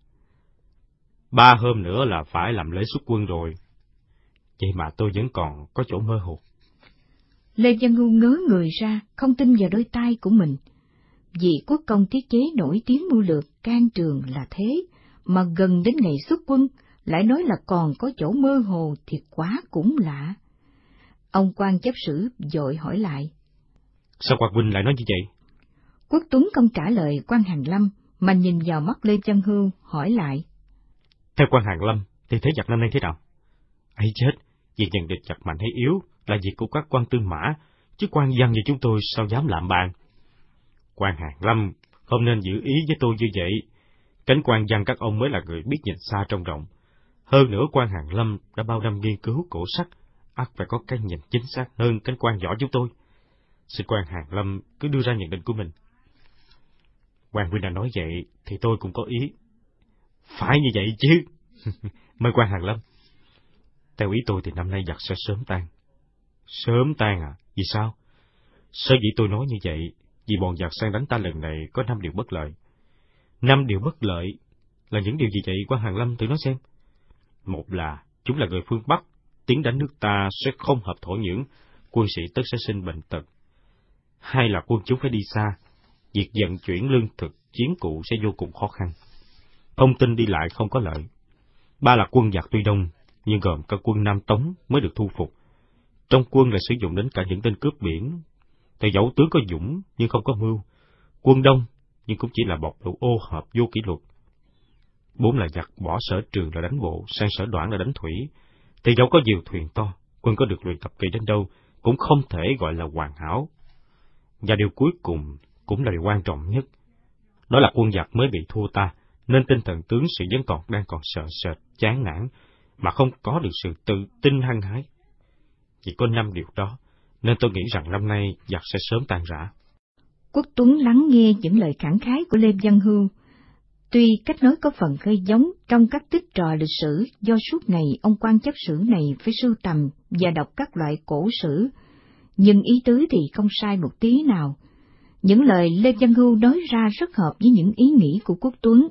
Ba hôm nữa là phải làm lễ xuất quân rồi. Vậy mà tôi vẫn còn có chỗ mơ hồ. Lê Văn Hưu ngớ người ra, không tin vào đôi tai của mình. Vì quốc công Tiết Chế nổi tiếng mưu lược can trường là thế, mà gần đến ngày xuất quân lại nói là còn có chỗ mơ hồ thì quá cũng lạ. Ông quan chấp sử vội hỏi lại. Sao quan huynh lại nói như vậy? Quốc Tuấn không trả lời quan Hàn Lâm, mà nhìn vào mắt Lê Văn Hưu hỏi lại. Theo quan Hàn Lâm thì thế giặc năm nay thế nào? Ấy chết, việc nhận định giặc mạnh hay yếu là việc của các quan tư mã, chứ quan văn như chúng tôi sao dám lạm bàn. Quan Hàn Lâm không nên giữ ý với tôi như vậy. Cánh quan văn các ông mới là người biết nhìn xa trông rộng. Hơn nữa quan Hàn Lâm đã bao năm nghiên cứu cổ sách, ắt phải có cái nhìn chính xác hơn cánh quan võ chúng tôi. Xin quan Hàn Lâm cứ đưa ra nhận định của mình. Quan huynh đã nói vậy thì tôi cũng có ý. Phải như vậy chứ. Mời quan Hàn Lâm. Theo ý tôi thì năm nay giặc sẽ sớm tan. Sớm tan à? Vì sao? Sở dĩ tôi nói như vậy, vì bọn giặc sang đánh ta lần này có năm điều bất lợi. Năm điều bất lợi là những điều gì vậy quan Hàn Lâm tự nói xem? Một là chúng là người phương Bắc, tiến đánh nước ta sẽ không hợp thổ nhưỡng, quân sĩ tất sẽ sinh bệnh tật. Hai là quân chúng phải đi xa, việc vận chuyển lương thực, chiến cụ sẽ vô cùng khó khăn. Thông tin đi lại không có lợi. Ba là quân giặc tuy đông, nhưng gồm cả quân Nam Tống mới được thu phục. Trong quân lại sử dụng đến cả những tên cướp biển. Thì dẫu tướng có dũng nhưng không có mưu, quân đông nhưng cũng chỉ là bộc lộ ô hợp vô kỷ luật. Bốn là giặc bỏ sở trường là đánh bộ, sang sở đoạn là đánh thủy. Thì dẫu có nhiều thuyền to, quân có được luyện tập kỹ đến đâu cũng không thể gọi là hoàn hảo. Và điều cuối cùng cũng là điều quan trọng nhất, đó là quân giặc mới bị thua ta, nên tinh thần tướng sĩ vẫn còn đang còn sợ sệt, chán nản, mà không có được sự tự tin hăng hái. Chỉ có năm điều đó, nên tôi nghĩ rằng năm nay giặc sẽ sớm tan rã. Quốc Tuấn lắng nghe những lời khẳng khái của Lê Văn Hưu. Tuy cách nói có phần hơi giống trong các tích trò lịch sử do suốt ngày ông quan chấp sử này phải sưu tầm và đọc các loại cổ sử, nhưng ý tứ thì không sai một tí nào. Những lời Lê Văn Hưu nói ra rất hợp với những ý nghĩ của Quốc Tuấn.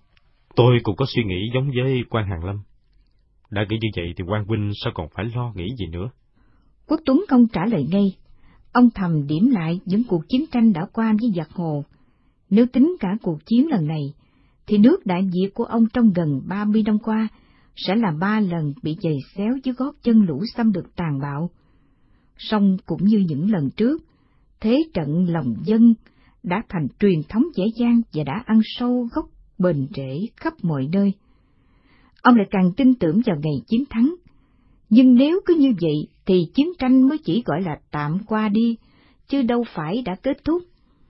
Tôi cũng có suy nghĩ giống với quan Hàn Lâm. Đã nghĩ như vậy thì quan huynh sao còn phải lo nghĩ gì nữa? Quốc Tuấn không trả lời ngay. Ông thầm điểm lại những cuộc chiến tranh đã qua với giặc Hồ. Nếu tính cả cuộc chiến lần này, thì nước Đại Việt của ông trong gần ba mươi năm qua sẽ là ba lần bị giày xéo dưới gót chân lũ xâm lược tàn bạo. Song cũng như những lần trước, thế trận lòng dân đã thành truyền thống dễ dàng và đã ăn sâu gốc bền rễ khắp mọi nơi. Ông lại càng tin tưởng vào ngày chiến thắng. Nhưng nếu cứ như vậy thì chiến tranh mới chỉ gọi là tạm qua đi, chứ đâu phải đã kết thúc.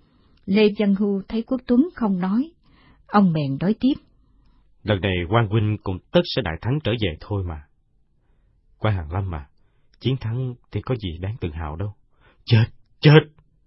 Lê Văn Hưu thấy Quốc Tuấn không nói, ông bèn nói tiếp. Lần này quan huynh cũng tất sẽ đại thắng trở về thôi mà. Quan Hàn Lâm mà, chiến thắng thì có gì đáng tự hào đâu. Chết, chết!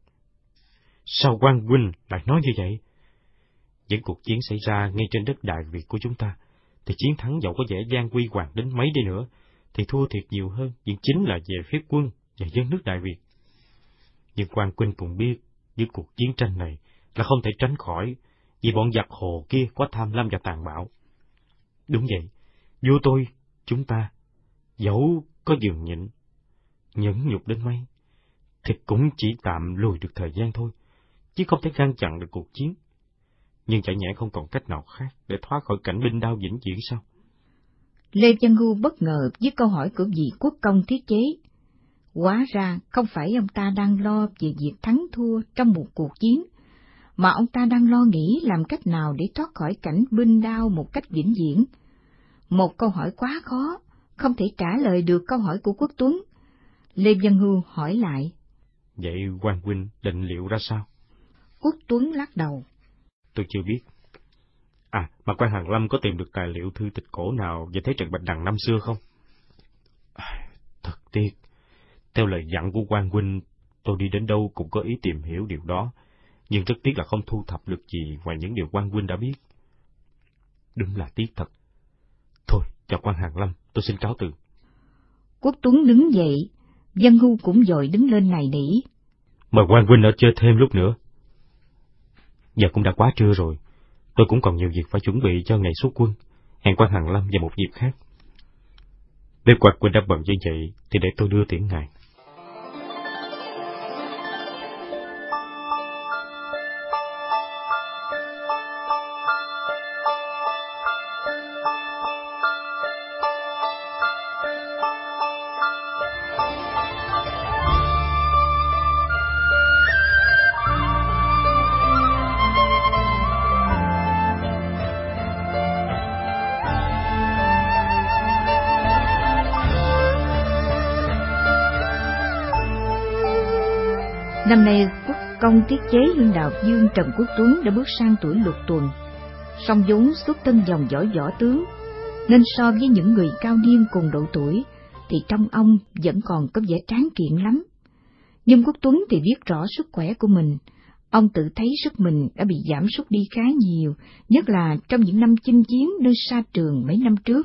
Sao quan huynh lại nói như vậy? Những cuộc chiến xảy ra ngay trên đất Đại Việt của chúng ta, thì chiến thắng dẫu có vẻ gian quy hoàng đến mấy đi nữa, thì thua thiệt nhiều hơn, nhưng chính là về phía quân và dân nước Đại Việt. Nhưng quan huynh cũng biết, những cuộc chiến tranh này là không thể tránh khỏi, vì bọn giặc Hồ kia quá tham lam và tàn bạo. Đúng vậy, vua tôi, chúng ta, dẫu có nhường nhịn, nhẫn nhục đến mấy, thì cũng chỉ tạm lùi được thời gian thôi, chứ không thể ngăn chặn được cuộc chiến. Nhưng chả nhẽ không còn cách nào khác để thoát khỏi cảnh binh đao vĩnh viễn sao? Lê Văn Hưu bất ngờ với câu hỏi của vị quốc công thiết chế. Hóa ra không phải ông ta đang lo về việc thắng thua trong một cuộc chiến, mà ông ta đang lo nghĩ làm cách nào để thoát khỏi cảnh binh đao một cách vĩnh viễn. Một câu hỏi quá khó, không thể trả lời được câu hỏi của Quốc Tuấn. Lê Văn Hưu hỏi lại. Vậy quan huynh định liệu ra sao? Quốc Tuấn lắc đầu. Tôi chưa biết. À, mà quan Hàn Lâm có tìm được tài liệu thư tịch cổ nào về thế trận Bạch Đằng năm xưa không? À, thật tiếc. Theo lời dặn của quan huynh, tôi đi đến đâu cũng có ý tìm hiểu điều đó, nhưng rất tiếc là không thu thập được gì ngoài những điều quan huynh đã biết. Đúng là tiếc thật. Thôi, chào quan Hàn Lâm, tôi xin cáo từ. Quốc Tuấn đứng dậy, Văn Hưu cũng vội đứng lên nài nỉ. Mời quan huynh ở chơi thêm lúc nữa. Giờ cũng đã quá trưa rồi, tôi cũng còn nhiều việc phải chuẩn bị cho ngày xuất quân. Hẹn quan Hàn Lâm vào một dịp khác. Nếu quan huynh đã bận như vậy, thì để tôi đưa tiễn ngài. Năm nay, quốc công tiết chế Hưng Đạo Dương Trần Quốc Tuấn đã bước sang tuổi lục tuần, song vốn xuất thân dòng dõi võ tướng, nên so với những người cao niên cùng độ tuổi thì trong ông vẫn còn có vẻ tráng kiện lắm. Nhưng Quốc Tuấn thì biết rõ sức khỏe của mình. Ông tự thấy sức mình đã bị giảm sút đi khá nhiều, nhất là trong những năm chinh chiến nơi xa trường mấy năm trước.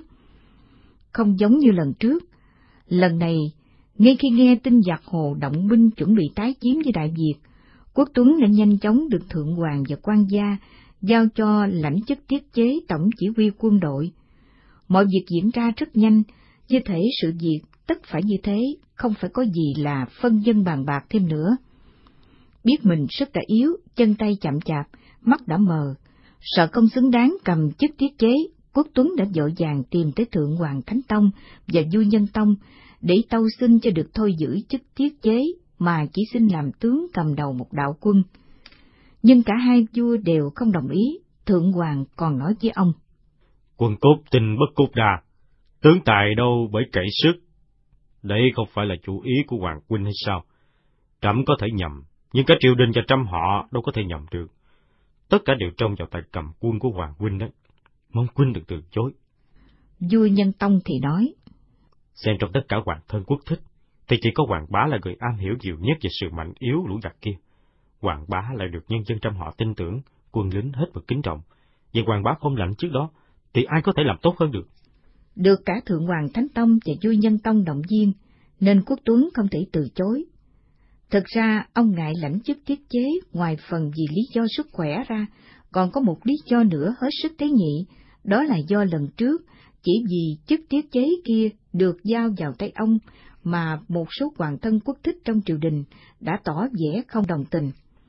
Không giống như lần trước, lần này, ngay khi nghe tin giặc Hồ động binh chuẩn bị tái chiếm với Đại Việt, Quốc Tuấn đã nhanh chóng được Thượng Hoàng và quan gia giao cho lãnh chức tiết chế tổng chỉ huy quân đội. Mọi việc diễn ra rất nhanh, như thể sự việc tất phải như thế, không phải có gì là phân dân bàn bạc thêm nữa. Biết mình sức đã yếu, chân tay chậm chạp, mắt đã mờ, sợ không xứng đáng cầm chức tiết chế, Quốc Tuấn đã vội vàng tìm tới Thượng Hoàng Thánh Tông và Vua Nhân Tông để tâu xin cho được thôi giữ chức tiết chế mà chỉ xin làm tướng cầm đầu một đạo quân. Nhưng cả hai vua đều không đồng ý. Thượng Hoàng còn nói với ông: Quân cốt tinh bất cốt đa, tướng tài đâu bởi cậy sức. Đây không phải là chủ ý của Hoàng huynh hay sao? Trẫm có thể nhầm, nhưng cả triều đình và trăm họ đâu có thể nhầm được. Tất cả đều trông vào tay cầm quân của Hoàng huynh đấy. Mong huynh đừng từ chối. Vua Nhân Tông thì nói: Xem trong tất cả hoàng thân quốc thích, thì chỉ có Hoàng bá là người am hiểu nhiều nhất về sự mạnh yếu lũ giặc kia. Hoàng bá lại được nhân dân trăm họ tin tưởng, quân lính hết mực kính trọng. Vì Hoàng bá không lạnh trước đó, thì ai có thể làm tốt hơn được? Được cả Thượng Hoàng Thánh Tông và Vua Nhân Tông động viên, nên Quốc Tuấn không thể từ chối. Thực ra, ông ngại lãnh chức tiết chế ngoài phần vì lý do sức khỏe ra, còn có một lý do nữa hết sức tế nhị, đó là do lần trước, chỉ vì chức tiết chế kia được giao vào tay ông, mà một số hoàng thân quốc thích trong triều đình đã tỏ vẻ không đồng tình.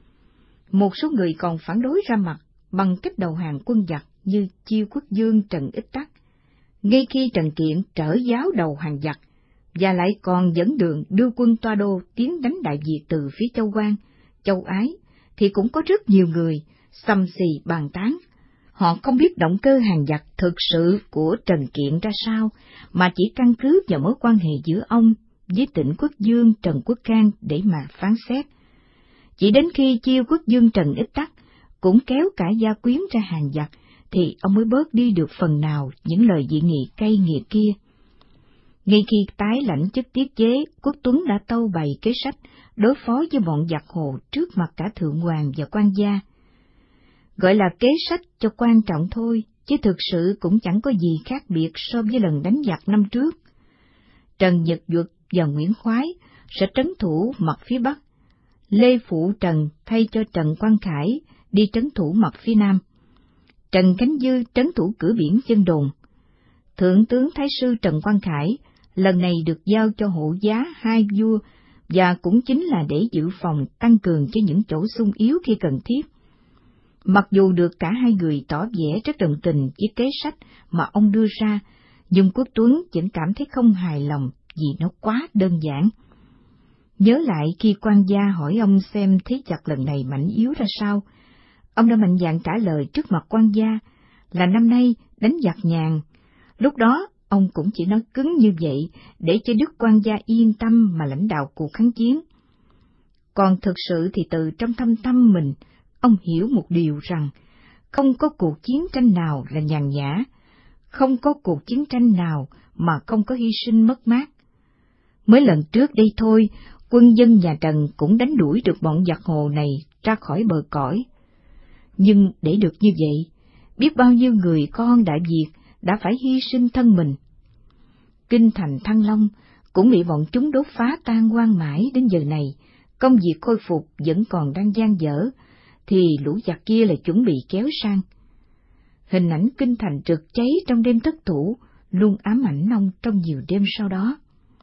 Một số người còn phản đối ra mặt bằng cách đầu hàng quân giặc như Chiêu Quốc Dương Trần Ích Tắc, ngay khi Trần Kiện trở giáo đầu hàng giặc, và lại còn dẫn đường đưa quân Toa Đô tiến đánh Đại Việt từ phía Châu Quan, Châu Ái, thì cũng có rất nhiều người xăm xì bàn tán. Họ không biết động cơ hàng giặc thực sự của Trần Kiện ra sao, mà chỉ căn cứ vào mối quan hệ giữa ông với Tịnh Quốc Dương Trần Quốc Khang để mà phán xét. Chỉ đến khi Chiêu Quốc Dương Trần Ích Tắc cũng kéo cả gia quyến ra hàng giặc, thì ông mới bớt đi được phần nào những lời dị nghị cay nghiệt kia. Ngay khi tái lãnh chức tiết chế, Quốc Tuấn đã tâu bày kế sách đối phó với bọn giặc Hồ trước mặt cả Thượng Hoàng và quan gia. Gọi là kế sách cho quan trọng thôi, chứ thực sự cũng chẳng có gì khác biệt so với lần đánh giặc năm trước. Trần Nhật Duật và Nguyễn Khoái sẽ trấn thủ mặt phía Bắc, Lê Phụ Trần thay cho Trần Quang Khải đi trấn thủ mặt phía Nam, Trần Khánh Dư trấn thủ cửa biển Vân Đồn. Thượng tướng Thái sư Trần Quang Khải lần này được giao cho hộ giá hai vua, và cũng chính là để dự phòng tăng cường cho những chỗ xung yếu khi cần thiết. Mặc dù được cả hai người tỏ vẻ rất đồng tình với kế sách mà ông đưa ra, nhưng Quốc Tuấn vẫn cảm thấy không hài lòng vì nó quá đơn giản. Nhớ lại khi quan gia hỏi ông xem thế giặc lần này mạnh yếu ra sao, ông đã mạnh dạn trả lời trước mặt quan gia là năm nay đánh giặc nhàn. Lúc đó ông cũng chỉ nói cứng như vậy để cho Đức quan gia yên tâm mà lãnh đạo cuộc kháng chiến. Còn thực sự thì từ trong thâm tâm mình, ông hiểu một điều rằng không có cuộc chiến tranh nào là nhàn nhã, không có cuộc chiến tranh nào mà không có hy sinh mất mát. Mới lần trước đây thôi, quân dân nhà Trần cũng đánh đuổi được bọn giặc Hồ này ra khỏi bờ cõi. Nhưng để được như vậy, biết bao nhiêu người con Đại Việt đã phải hy sinh thân mình. Kinh thành Thăng Long cũng bị bọn chúng đốt phá tan hoang mãi đến giờ này, công việc khôi phục vẫn còn đang dang dở, thì lũ giặc kia lại chuẩn bị kéo sang. Hình ảnh kinh thành rực cháy trong đêm thất thủ luôn ám ảnh ông trong nhiều đêm sau đó.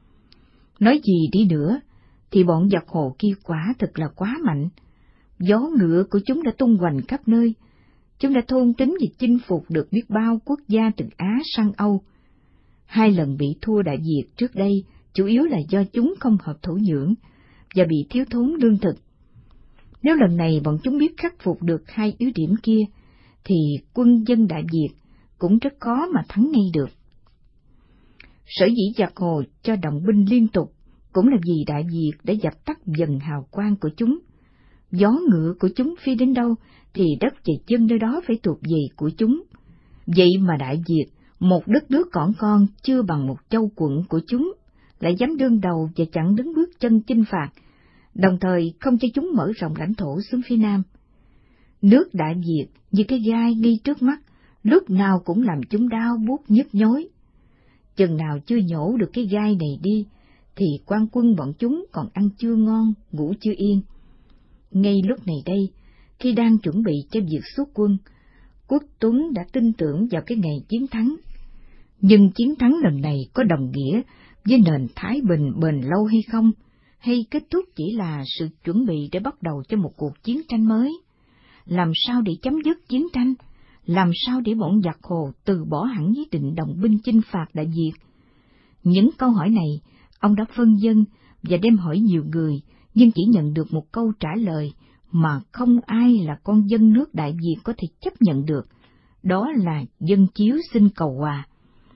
Nói gì đi nữa, thì bọn giặc Hồ kia quả thực là quá mạnh. Gió ngựa của chúng đã tung hoành khắp nơi. Chúng đã thôn tính và chinh phục được biết bao quốc gia từ Á sang Âu. Hai lần bị thua Đại Việt trước đây chủ yếu là do chúng không hợp thổ nhưỡng và bị thiếu thốn lương thực. Nếu lần này bọn chúng biết khắc phục được hai yếu điểm kia, thì quân dân Đại Việt cũng rất khó mà thắng ngay được. Sở dĩ giặc Hồ cho động binh liên tục cũng là vì Đại Việt đã dập tắt dần hào quang của chúng. Gió ngựa của chúng phi đến đâu thì đất và chân nơi đó phải thuộc về của chúng. Vậy mà Đại Việt, một đất nước cỏn con chưa bằng một châu quận của chúng, lại dám đương đầu và chặn đứng bước chân chinh phạt, đồng thời không cho chúng mở rộng lãnh thổ xuống phía nam. Nước Đại Việt như cái gai ngay trước mắt, lúc nào cũng làm chúng đau buốt nhức nhối. Chừng nào chưa nhổ được cái gai này đi, thì quan quân bọn chúng còn ăn chưa ngon, ngủ chưa yên. Ngay lúc này đây, khi đang chuẩn bị cho việc xuất quân, Quốc Tuấn đã tin tưởng vào cái ngày chiến thắng. Nhưng chiến thắng lần này có đồng nghĩa với nền thái bình bền lâu hay không, hay kết thúc chỉ là sự chuẩn bị để bắt đầu cho một cuộc chiến tranh mới? Làm sao để chấm dứt chiến tranh? Làm sao để bọn giặc Hồ từ bỏ hẳn ý định đồng binh chinh phạt Đại Việt? Những câu hỏi này, ông đã phân vân và đem hỏi nhiều người, nhưng chỉ nhận được một câu trả lời mà không ai là con dân nước Đại Việt có thể chấp nhận được, đó là dân chiếu xin cầu hòa.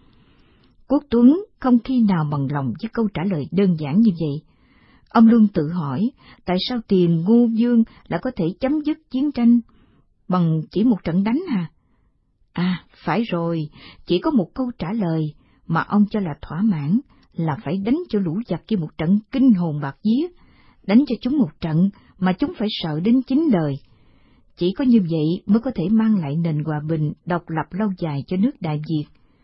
Quốc Tuấn không khi nào bằng lòng với câu trả lời đơn giản như vậy. Ông luôn tự hỏi, tại sao Tiền Ngô Vương lại có thể chấm dứt chiến tranh bằng chỉ một trận đánh hả? À, phải rồi, chỉ có một câu trả lời mà ông cho là thỏa mãn, là phải đánh cho lũ giặc kia một trận kinh hồn bạt vía, đánh cho chúng một trận mà chúng phải sợ đến chín đời. Chỉ có như vậy mới có thể mang lại nền hòa bình, độc lập lâu dài cho nước Đại Việt.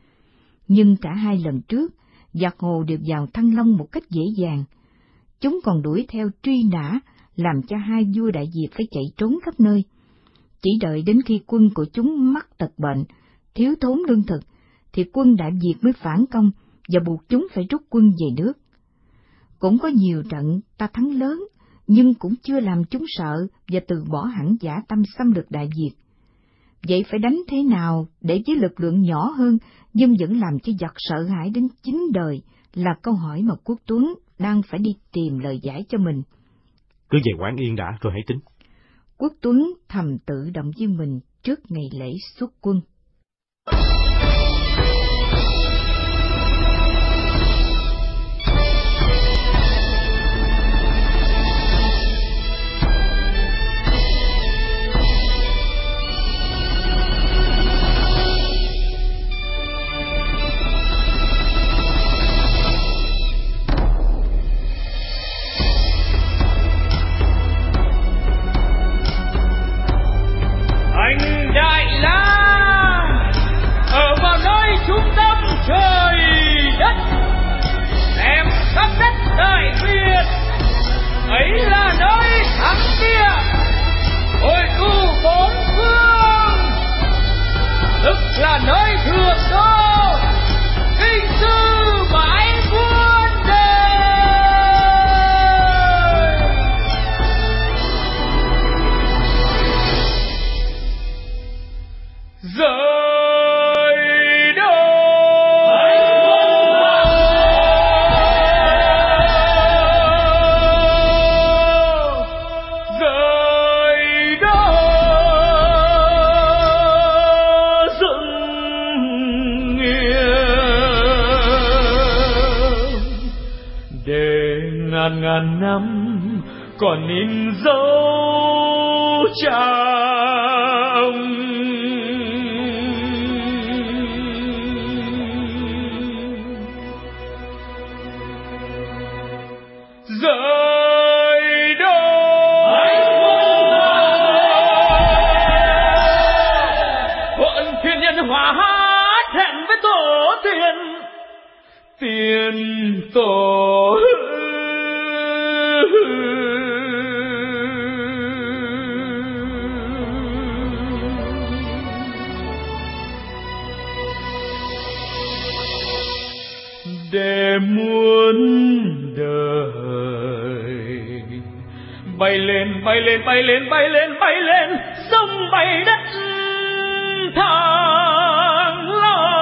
Nhưng cả hai lần trước, giặc Hồ đều vào Thăng Long một cách dễ dàng. Chúng còn đuổi theo truy nã, làm cho hai vua Đại Việt phải chạy trốn khắp nơi. Chỉ đợi đến khi quân của chúng mắc tật bệnh, thiếu thốn lương thực, thì quân Đại Việt mới phản công và buộc chúng phải rút quân về nước. Cũng có nhiều trận ta thắng lớn, nhưng cũng chưa làm chúng sợ và từ bỏ hẳn dã tâm xâm lược Đại Việt. Vậy phải đánh thế nào để với lực lượng nhỏ hơn nhưng vẫn làm cho giặc sợ hãi đến chín đời là câu hỏi mà Quốc Tuấn đang phải đi tìm lời giải cho mình. Cứ về Quảng Yên đã rồi hãy tính. Quốc Tuấn thầm tự động viên mình trước ngày lễ xuất quân. ngàn ngàn năm còn in dấu cha ông. Rời đâu vận thiên nhân hóa thẹn với tổ tiên tiền tổ. Để muôn đời bay lên bay lên bay lên bay lên bay lên sông bay đất thăng long.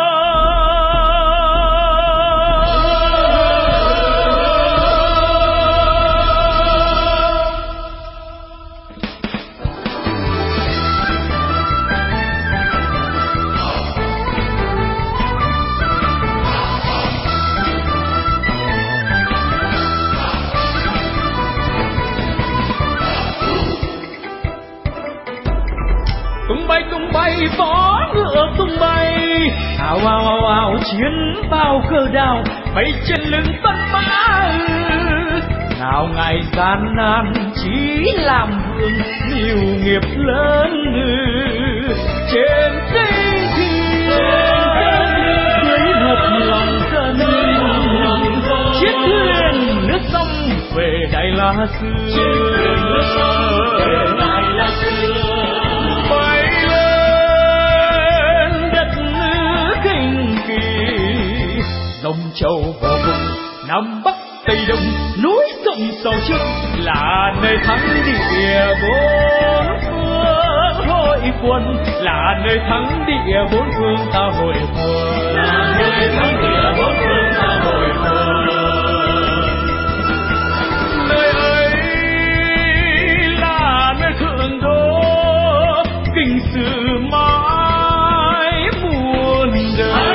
Tung bay tung bay vó ngựa ào ào ào ào chiến bao cờ đao bay trên lưng tuấn mã. Nào ngày gian nan chỉ làm vương nhiều nghiệp lớn trên tinh thiên dưới một lòng dân chiếc thuyền nước sông về Đại La xưa. Bay lên đất nước kinh kỳ dòng châu vô vùng Nam Bắc Tây Đông núi sông sâu trước là nơi thắng địa bốn phương hội quân, là nơi thắng địa bốn phương ta hội quân, là nơi thắng địa bốn phương ta hội quân. Nơi ấy là nơi thượng đô kinh sử mãi muôn đời.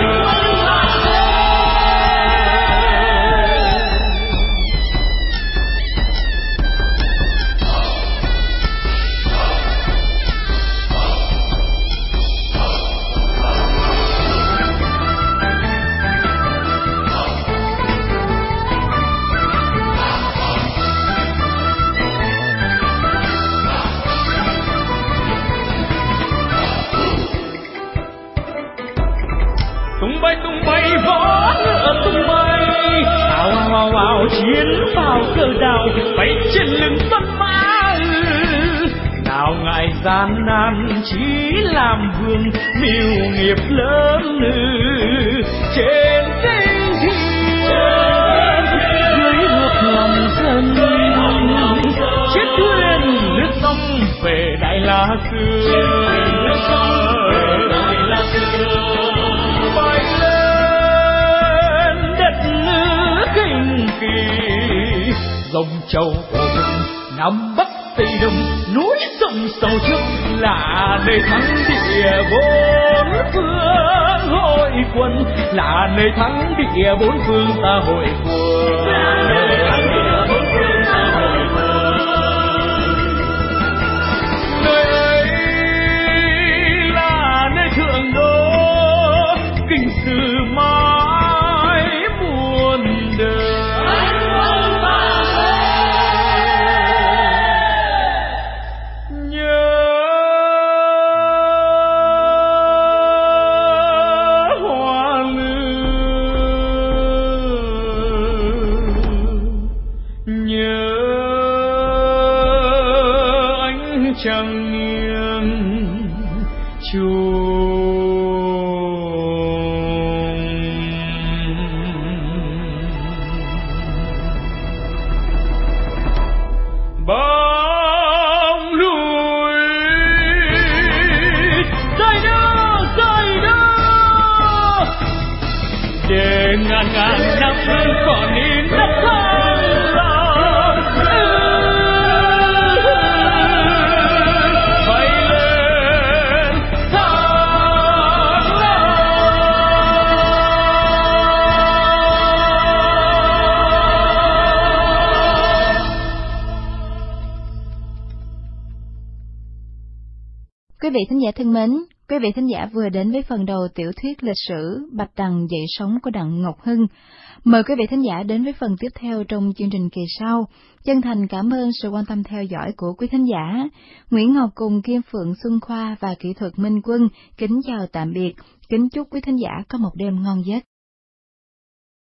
Chiến bao cờ đao bay trên lưng tuấn mã. Nào ngại gian nan chỉ làm vương mưu nghiệp lớn trên tinh thiên dưới một lòng dân chiếc thuyền nước sông về Đại La xưa. Bay lên đất nước kinh kỳ dòng châu vô vùng Nam Bắc Tây Đông núi sông sâu trước là nơi thắng địa bốn phương hội quân, là nơi thắng địa bốn phương ta hội quân, là nơi thắng địa bốn phương ta hội quân. Nơi ấy là nơi thượng đô kinh sử mãi muôn đời. Chẳng nghiêng chuông bóng lùi rơi đó rơi đó để ngàn ngàn năm còn in đất thang lòng. Quý vị thính giả thân mến, quý vị thính giả vừa đến với phần đầu tiểu thuyết lịch sử Bạch Đằng dậy sóng của Đặng Ngọc Hưng. Mời quý vị thính giả đến với phần tiếp theo trong chương trình kỳ sau. Chân thành cảm ơn sự quan tâm theo dõi của quý thính giả. Nguyễn Ngọc cùng Kim Phượng Xuân Khoa và kỹ thuật Minh Quân kính chào tạm biệt, kính chúc quý thính giả có một đêm ngon giấc.